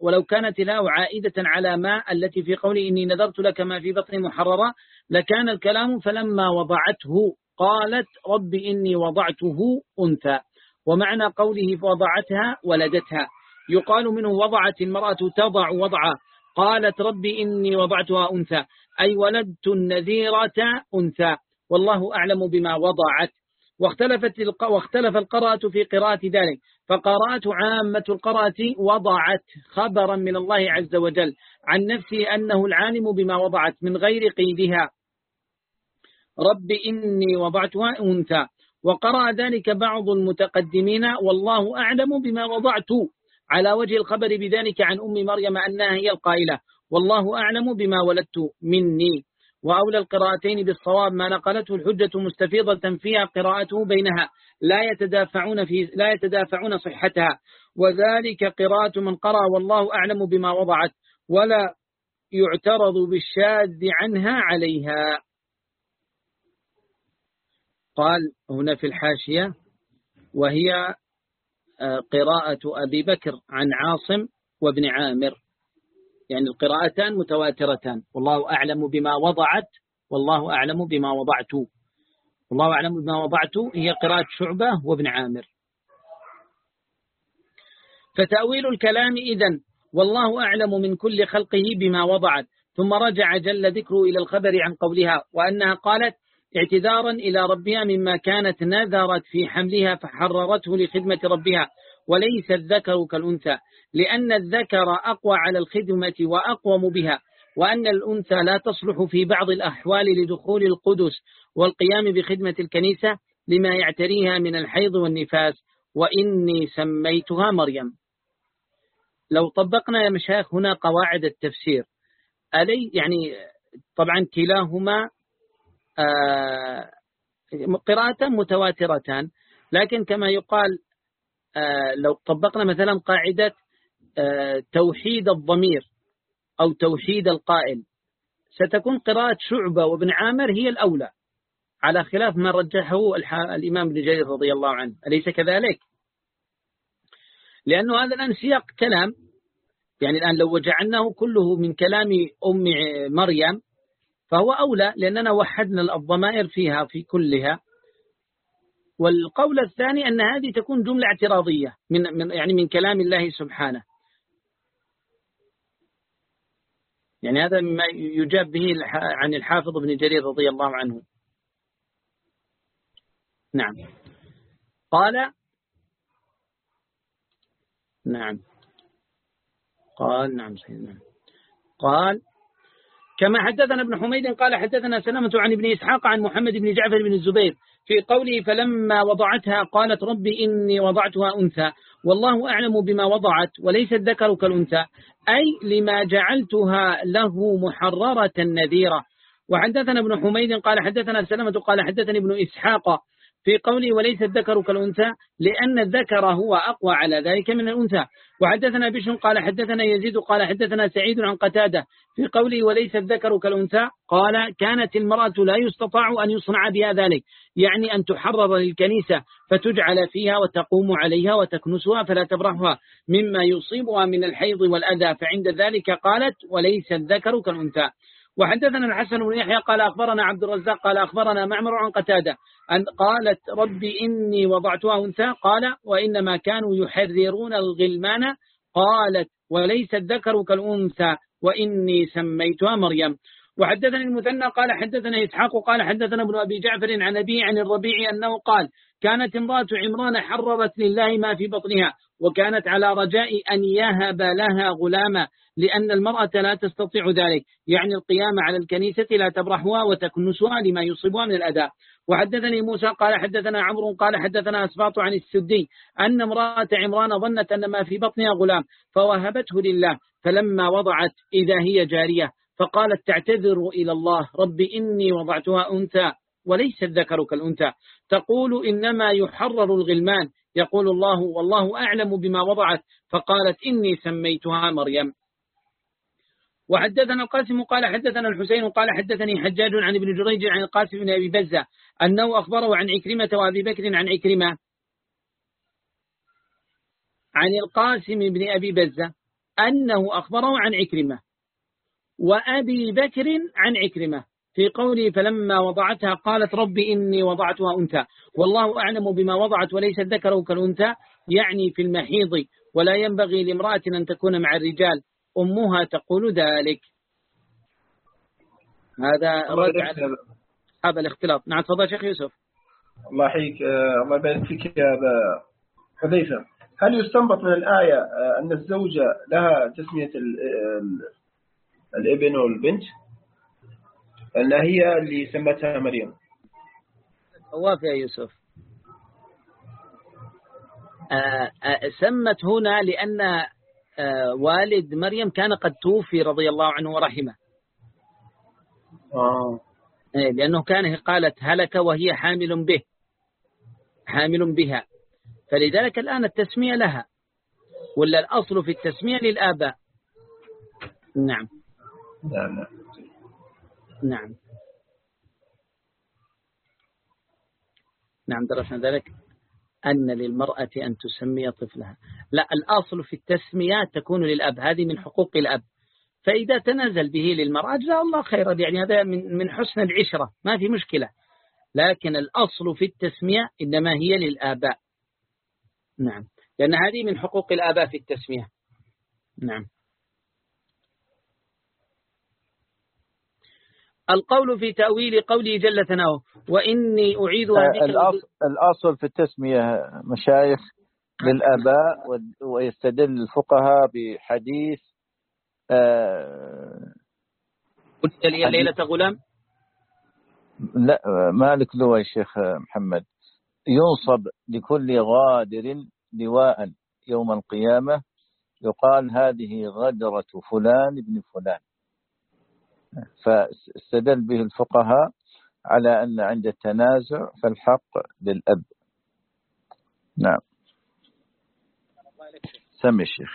ولو كانت الهاء عائدة على ما التي في قولي إني نذرت لك ما في بطني محررة لكان الكلام فلما وضعته قالت رب إني وضعته أنثى، ومعنى قوله فوضعتها ولدتها. يقال منه وضعت المرأة تضع وضعا، قالت رب إني وضعتها أنثى أي ولدت النذيرة أنثى، والله أعلم بما وضعت. واختلفت واختلف القراءة في قراءة ذلك، فقراءة عامة القراءة وضعت خبرا من الله عز وجل عن نفسه أنه العالم بما وضعت من غير قيدها، رب إني وضعتها أنثى. وقرأ ذلك بعض المتقدمين والله أعلم بما وضعت على وجه الخبر بذلك عن أم مريم أنها هي القائلة والله أعلم بما ولدت مني. وأولى القراءتين بالصواب ما نقلته الحجة مستفيضة فيها قراءته بينها لا يتدافعون في لا يتدافعون صحتها، وذلك قراءة من قرأ والله أعلم بما وضعت ولا يعترض بالشاذ عنها عليها. قال هنا في الحاشية وهي قراءة أبي بكر عن عاصم وابن عامر، يعني القراءتان متواترتان، والله أعلم بما وضعت والله أعلم بما وضعت. والله أعلم بما وضعت هي قراءة شعبة وابن عامر. فتأويل الكلام إذن والله أعلم من كل خلقه بما وضعت، ثم رجع جل ذكره إلى الخبر عن قولها وأنها قالت اعتذارا إلى ربها مما كانت نذرت في حملها فحررته لخدمة ربها، وليس الذكر كالأنثى لأن الذكر أقوى على الخدمة وأقوم بها، وأن الأنثى لا تصلح في بعض الأحوال لدخول القدس والقيام بخدمة الكنيسة لما يعتريها من الحيض والنفاس، وإني سميتها مريم. لو طبقنا يا مشايخ هنا قواعد التفسير ألي يعني طبعا كلاهما آه قراءة متواترتان، لكن كما يقال آه لو طبقنا مثلا قاعدة آه توحيد الضمير أو توحيد القائل ستكون قراءة شعبة وابن عامر هي الأولى على خلاف ما رجحه الإمام ابن جرير رضي الله عنه، أليس كذلك؟ لأنه هذا الآن سياق كلام، يعني الآن لو وجعلناه كله من كلام أم مريم فهو أولى لأننا وحدنا الضمائر فيها في كلها. والقول الثاني أن هذه تكون جملة اعتراضية من من يعني من كلام الله سبحانه، يعني هذا ما يجاب به عن الحافظ ابن جرير رضي الله عنه. نعم قال نعم قال نعم سيدنا قال كما حدثنا ابن حميد قال حدثنا سلمة عن ابن إسحاق عن محمد بن جعفر بن الزبير في قوله فلما وضعتها قالت رب إني وضعتها أنثى والله أعلم بما وضعت وليس الذكر كالأنثى أي لما جعلتها له محررة نذيرة. وحدثنا ابن حميد قال حدثنا سلمة قال حدثني ابن إسحاق في قوله وليس الذكر كالأنثى لأن الذكر هو أقوى على ذلك من الأنثى. وحدثنا بشر قال حدثنا يزيد قال حدثنا سعيد عن قتادة في قوله وليس الذكر كالأنثى قال كانت المرأة لا يستطاع أن يصنع بها ذلك، يعني أن تحرر للكنيسة فتجعل فيها وتقوم عليها وتكنسها فلا تبرحها مما يصيبها من الحيض والأذى، فعند ذلك قالت وليس الذكر كالأنثى. وحدثنا الحسن بن يحيى قال أخبرنا عبد الرزاق قال أخبرنا معمر عن قتادة أن قالت ربي إني وضعتها أنثى قال وإنما كانوا يحررون الغلمان قالت وليس الذكر كالأنثى وإني سميتها مريم. وحدثني المثنى قال حدثنا إسحاق قال حدثنا ابن أبي جعفر عن أبي عن الربيع أنه قال كانت امرأة عمران حررت لله ما في بطنها وكانت على رجاء أن يهب لها غلاما لأن المرأة لا تستطيع ذلك، يعني القيام على الكنيسة لا تبرحها وتكنسها لما يصيبها من الأذى. وحدثني موسى قال حدثنا عمرو قال حدثنا أسباط عن السدي أن امرأة عمران ظنت أن ما في بطنها غلام فوهبته لله فلما وضعت إذا هي جارية فقالت تعتذر إلى الله رب إني وضعتها أنثى وليس الذكر كالأنثى تقول إنما يحرر الغلمان يقول الله والله أعلم بما وضعت فقالت إني سميتها مريم. وحدثنا القاسم قال حدثنا الحسين قال حدثني حجاج عن ابن جريج عن القاسم بن أبي بزة أنه أخبره عن عكرمة وأبي بكر عن عكرمة عن القاسم بن أبي بزة أنه أخبره عن عكرمة، وأبي بكر عن عكرمة في قوله فلما وضعتها قالت ربي إني وضعتها أنثى والله أعلم بما وضعت وليس الذكر كالأنثى، يعني في المحيض، ولا ينبغي لامرأة أن تكون مع الرجال، أمها تقول ذلك. هذا رد على أصحاب الاختلاط. نعم تفضل شيخ يوسف. الله يحييك. الله يبارك فيك يا أبا حذيفة. هل يستنبط من الآية أن الزوجة لها تسمية الابن والبنت، أن هي اللي سمتها مريم؟ وافي يا يوسف. آآ آآ سمت هنا لأن والد مريم كان قد توفي رضي الله عنه ورحمه. آه. لأنه كان قالت هلك وهي حامل به حامل بها، فلذلك الآن التسمية لها، ولا الأصل في التسمية للآباء. نعم نعم نعم نعم درسنا ذلك أن للمرأة أن تسمي طفلها. لا، الأصل في التسمية تكون للأب، هذه من حقوق الأب، فإذا تنازل به للمرأة جزاه الله خيرا، يعني هذا من من حسن العشرة، ما في مشكلة، لكن الأصل في التسمية إنما هي للآباء. نعم، لأن هذه من حقوق الآباء في التسمية. نعم. القول في تأويل قوله جل ثناؤه وإني أعيذها بك. الأصل, الأصل في التسمية مشايخ للآباء، ويستدل الفقهاء بحديث قلت لي ليلة غلام. لا، مالك له يا شيخ محمد. ينصب لكل غادر لواء يوم القيامة يقال هذه غدرة فلان ابن فلان، فاستدل به الفقهاء على أن عند التنازع فالحق للأب. نعم. سمي الشيخ.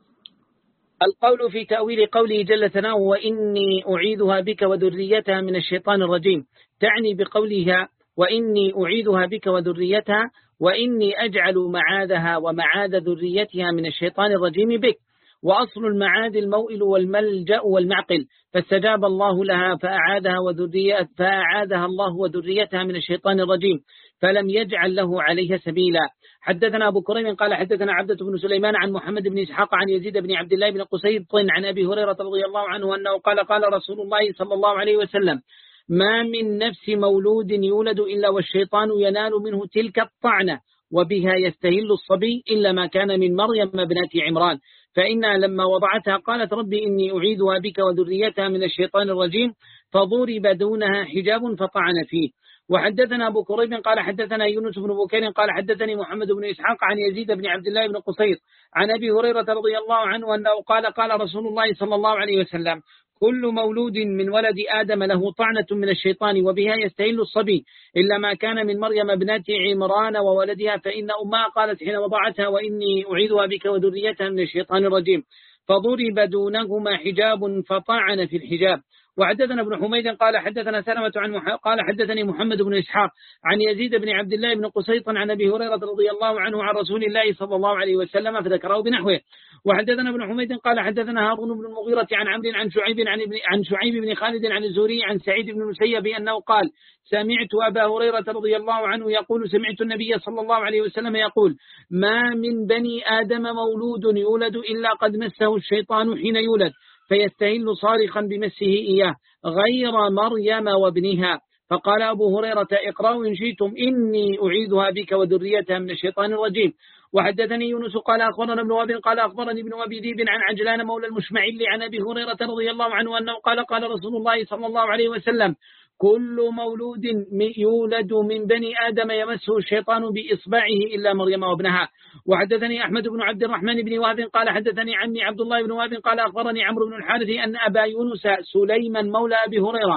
القول في تأويل قوله جل ثناؤه وإني أعيذها بك وذريتها من الشيطان الرجيم، تعني بقولها وإني أعيذها بك وذريتها وإني أجعل معاذها ومعاذ ذريتها من الشيطان الرجيم بك، وأصل المعاذ الموئل والملجأ والمعقل، فاستجاب الله لها فأعاذها وذريتها فأعاذها الله وذريتها من الشيطان الرجيم، فلم يجعل له عليها سبيلا. حدثنا أبو كريم قال حدثنا عبدة بن سليمان عن محمد بن إسحاق عن يزيد بن عبد الله بن قسيط عن أبي هريرة رضي الله عنه أنه قال قال رسول الله صلى الله عليه وسلم ما من نفس مولود يولد إلا والشيطان ينال منه تلك الطعنة وبها يستهل الصبي إلا ما كان من مريم ابنة عمران، فإنها لما وضعتها قالت ربي إني أعيذها بك وذريتها من الشيطان الرجيم، فضرب دونها حجاب فطعن فيه. وحدثنا أبو كريب قال حدثنا يونس بن بكير قال حدثني محمد بن إسحاق عن يزيد بن عبد الله بن قسيط عن أبي هريرة رضي الله عنه أنه قال قال رسول الله صلى الله عليه وسلم كل مولود من ولد آدم له طعنة من الشيطان وبها يستهل الصبي إلا ما كان من مريم ابنة عمران وولدها، فإن أمها قالت حين وضعتها وإني أعيذها بك وذريتها من الشيطان الرجيم، فضرب دونهما حجاب فطعن في الحجاب. وحدثنا ابن حميد قال حدثنا سلمة عن مح... قال حدثني محمد بن إسحاق عن يزيد بن عبد الله بن قسيط عن أبي هريرة رضي الله عنه عن رسول الله صلى الله عليه وسلم فذكره بنحوه. وحدثنا ابن حميد قال حدثنا هارون بن المغيرة عن عمرو عن شعيب عن ابن عن شعيب بن خالد عن الزهري عن سعيد بن المسيب أنه قال سمعت أبا هريرة رضي الله عنه يقول سمعت النبي صلى الله عليه وسلم يقول ما من بني آدم مولود يولد إلا قد مسه الشيطان حين يولد فيستهل صارخا بمسه إياه غير مريم وابنها، فقال أبو هريرة اقرأوا إن شئتم إني أعيذها بك وذريتها من الشيطان الرجيم. وحدثني يونس قال أخبرنا ابن وهب قال أخبرني ابن أبي ذئب عن عجلان مولى المشمعل عن أبي هريرة رضي الله عنه أنه قال قال رسول الله صلى الله عليه وسلم كل مولود يولد من بني آدم يمسه الشيطان بإصبعه إلا مريم وابنها. وحدثني أحمد بن عبد الرحمن بن وهب قال حدثني عمي عبد الله بن وهب قال أخبرني عمرو بن الحارث أن أبا يونس سليمان مولى أبي هريرة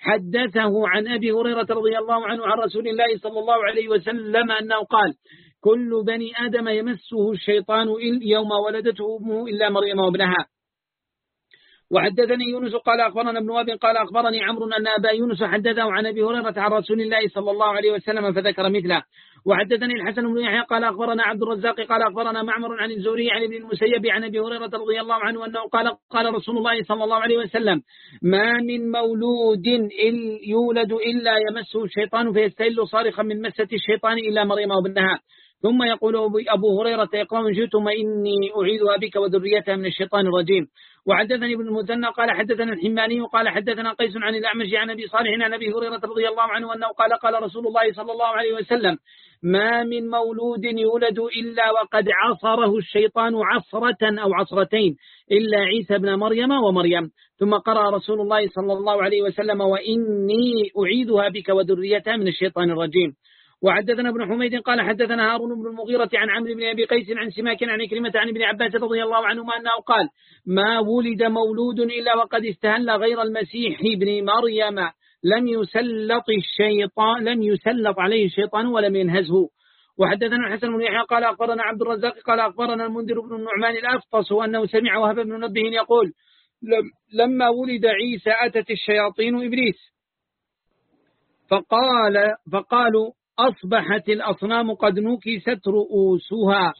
حدثه عن أبي هريرة رضي الله عنه عن رسول الله صلى الله عليه وسلم أنه قال كل بني آدم يمسه الشيطان يوم ولدته أمه إلا مريم وابنها. وحدثني يونس قال أخبرنا ابن وهب قال أخبرني عمرو أن أبا يونس حدثه عن أبي هريرة عن رسول الله صلى الله عليه وسلم فذكر مثله. وحدثني الحسن بن يحيى قال أخبرنا عبد الرزاق قال أخبرنا معمر عن الزهري عن ابن المسيب عن أبي هريرة رضي الله عنه أنه قال قال رسول الله صلى الله عليه وسلم ما من مولود يولد إلا يمسه الشيطان فيستهل صارخا من مسة الشيطان إلا مريم وابنها. ثم يقول أبو هريرة يقرأ جئتم إني أعيذها بك وذريتها من الشيطان الرجيم. وحدثني ابن المثنى قال حدثنا الحماني قال حدثنا قيس عن الأعمش عن أبي صالح عن أبي هريرة رضي الله عنه أنه قال قال رسول الله صلى الله عليه وسلم ما من مولود يولد إلا وقد عصره الشيطان عصرة أو عصرتين إلا عيسى بن مريم ومريم. ثم قرأ رسول الله صلى الله عليه وسلم وإني أعيذها بك وذريتها من الشيطان الرجيم. وحدثنا ابن حميد قال حدثنا هارون بن المغيرة عن عمرو بن أبي قيس عن سماك عن كلمة عن ابن عباس رضي الله عنهما أنه قال ما ولد مولود إلا وقد استهل غير المسيح ابن مريم لم يسلط الشيطان لم يسلط عليه الشيطان ولم ينهزه. وحدثنا الحسن بن يحيى قال أخبرنا عبد الرزاق قال أخبرنا المنذر بن النعمان الأفطس أنه سمع وهب بن منبه يقول لما ولد عيسى أتت الشياطين إبليس فقال فقالوا أصبحت الأصنام قد نكست رؤوسها.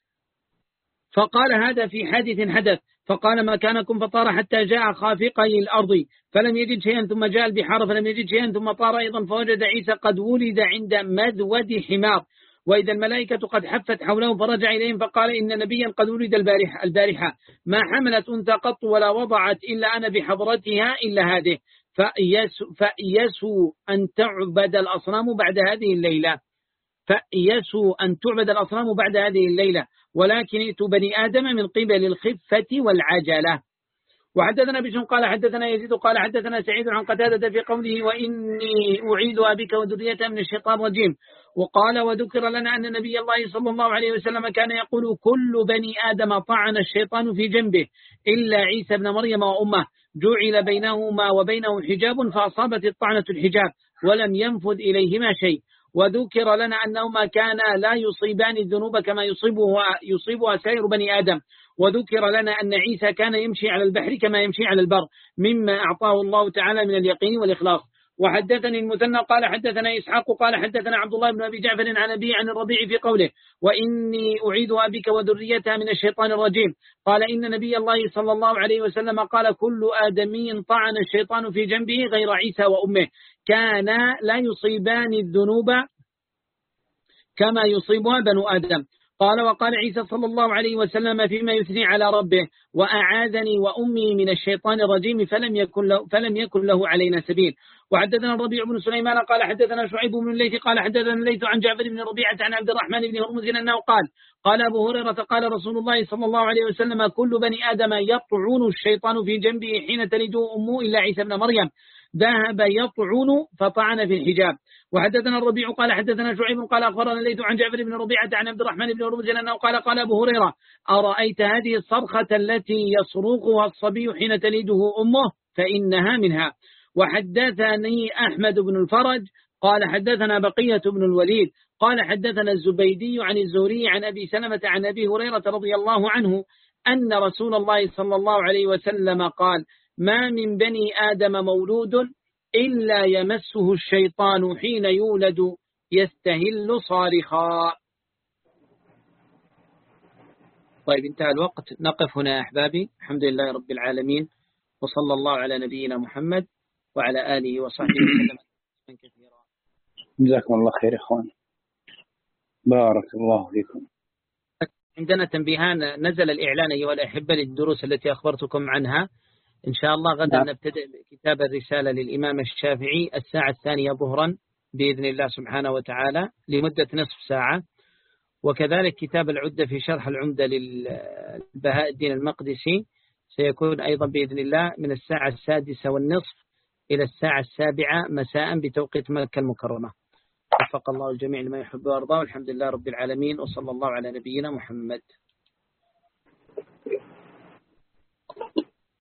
فقال هذا في حادث حدث فقال مكانكم فطار حتى جاء خافقي الأرض فلم يجد شيئا ثم جاء البحار فلم يجد شيئا ثم طار أيضا فوجد عيسى قد ولد عند مذود حمار وإذا الملائكة قد حفت حوله فرجع إليهم فقال إن نبيا قد ولد البارحة, البارحة ما حملت أنثى قط ولا وضعت إلا أنا بحضرتها إلا هذه فأيسوا أن تعبد الأصنام بعد هذه الليلة فأيسوا أن تعبد الأصنام بعد هذه الليلة ولكن ائتوا بني آدم من قبل الخفة والعجلة. وحدثنا بشر قال حدثنا يزيد قال حدثنا سعيد عن قتادة في قوله وإني أعيذها بك وذريتها من الشيطان الرجيم. وقال وذكر لنا أن نبي الله صلى الله عليه وسلم كان يقول كل بني آدم طعن الشيطان في جنبه إلا عيسى بن مريم وأمه جعل بينهما وبينه حجاب فأصابت الطعنة الحجاب ولم ينفذ إليهما شيء. وذكر لنا أنهما كانا لا يصيبان الذنوب كما يصيبها, يصيبها سائر بني آدم. وذكر لنا أن عيسى كان يمشي على البحر كما يمشي على البر مما أعطاه الله تعالى من اليقين والإخلاص. وحدثني المثنى قال حدثنا إسحاق قال حدثنا عبد الله بن أبي جعفر عن أبي عن الربيع في قوله وإني أعيذها بك وذريتها من الشيطان الرجيم قال إن نبي الله صلى الله عليه وسلم قال كل آدمي طعن الشيطان في جنبه غير عيسى وأمه كانا لا يصيبان الذنوب كما يصيبها بنو آدم. قال وقال عيسى صلى الله عليه وسلم فيما يثني على ربه وأعاذني وأمي من الشيطان الرجيم فلم يكن له, فلم يكن له علينا سبيل. وحدثنا الربيع بن سليمان قال حدثنا شعيب بن الليث قال حدثنا الليث عن جعفر بن ربيعة عن عبد الرحمن بن هرمز أنه قال قال أبو هريرة قال رسول الله صلى الله عليه وسلم كل بني آدم يطعن الشيطان في جنبه حين تلده أمه إلا عيسى بن مريم ذهب يطعن فطعن في الحجاب. وحدثنا الربيع قال حدثنا شعيب قال أخبرنا الليث عن جعفر بن ربيعة عن عبد الرحمن بن هرمز أنه قال قال أبو هريرة أرأيت هذه الصرخة التي يصرخها الصبي حين تلده أمه فإنها منها. وحدثني أحمد بن الفرج قال حدثنا بقية بن الوليد قال حدثنا الزبيدي عن الزهري عن أبي سلمة عن أبي هريرة رضي الله عنه أن رسول الله صلى الله عليه وسلم قال ما من بني آدم مولود إلا يمسه الشيطان حين يولد يستهل صارخا. طيب انتهى الوقت نقف هنا يا أحبابي. الحمد لله رب العالمين وصلى الله على نبينا محمد وعلى آله وصحبه وسلم كثيرا. جزاكم الله خير إخوان بارك الله فيكم. عندنا تنبيهان نزل الإعلان أيها الأحبة للدروس التي أخبرتكم عنها إن شاء الله غدا نعم. نبتدئ كتاب الرسالة للإمام الشافعي الساعة الثانية ظهرا بإذن الله سبحانه وتعالى لمدة نصف ساعة. وكذلك كتاب العدة في شرح العمدة للبهاء الدين المقدسي سيكون أيضا بإذن الله من الساعة السادسة والنصف إلى الساعة السابعة مساء بتوقيت مكة المكرمة. وفق الله الجميع لما يحب ويرضى والحمد لله رب العالمين وصلى الله على نبينا محمد.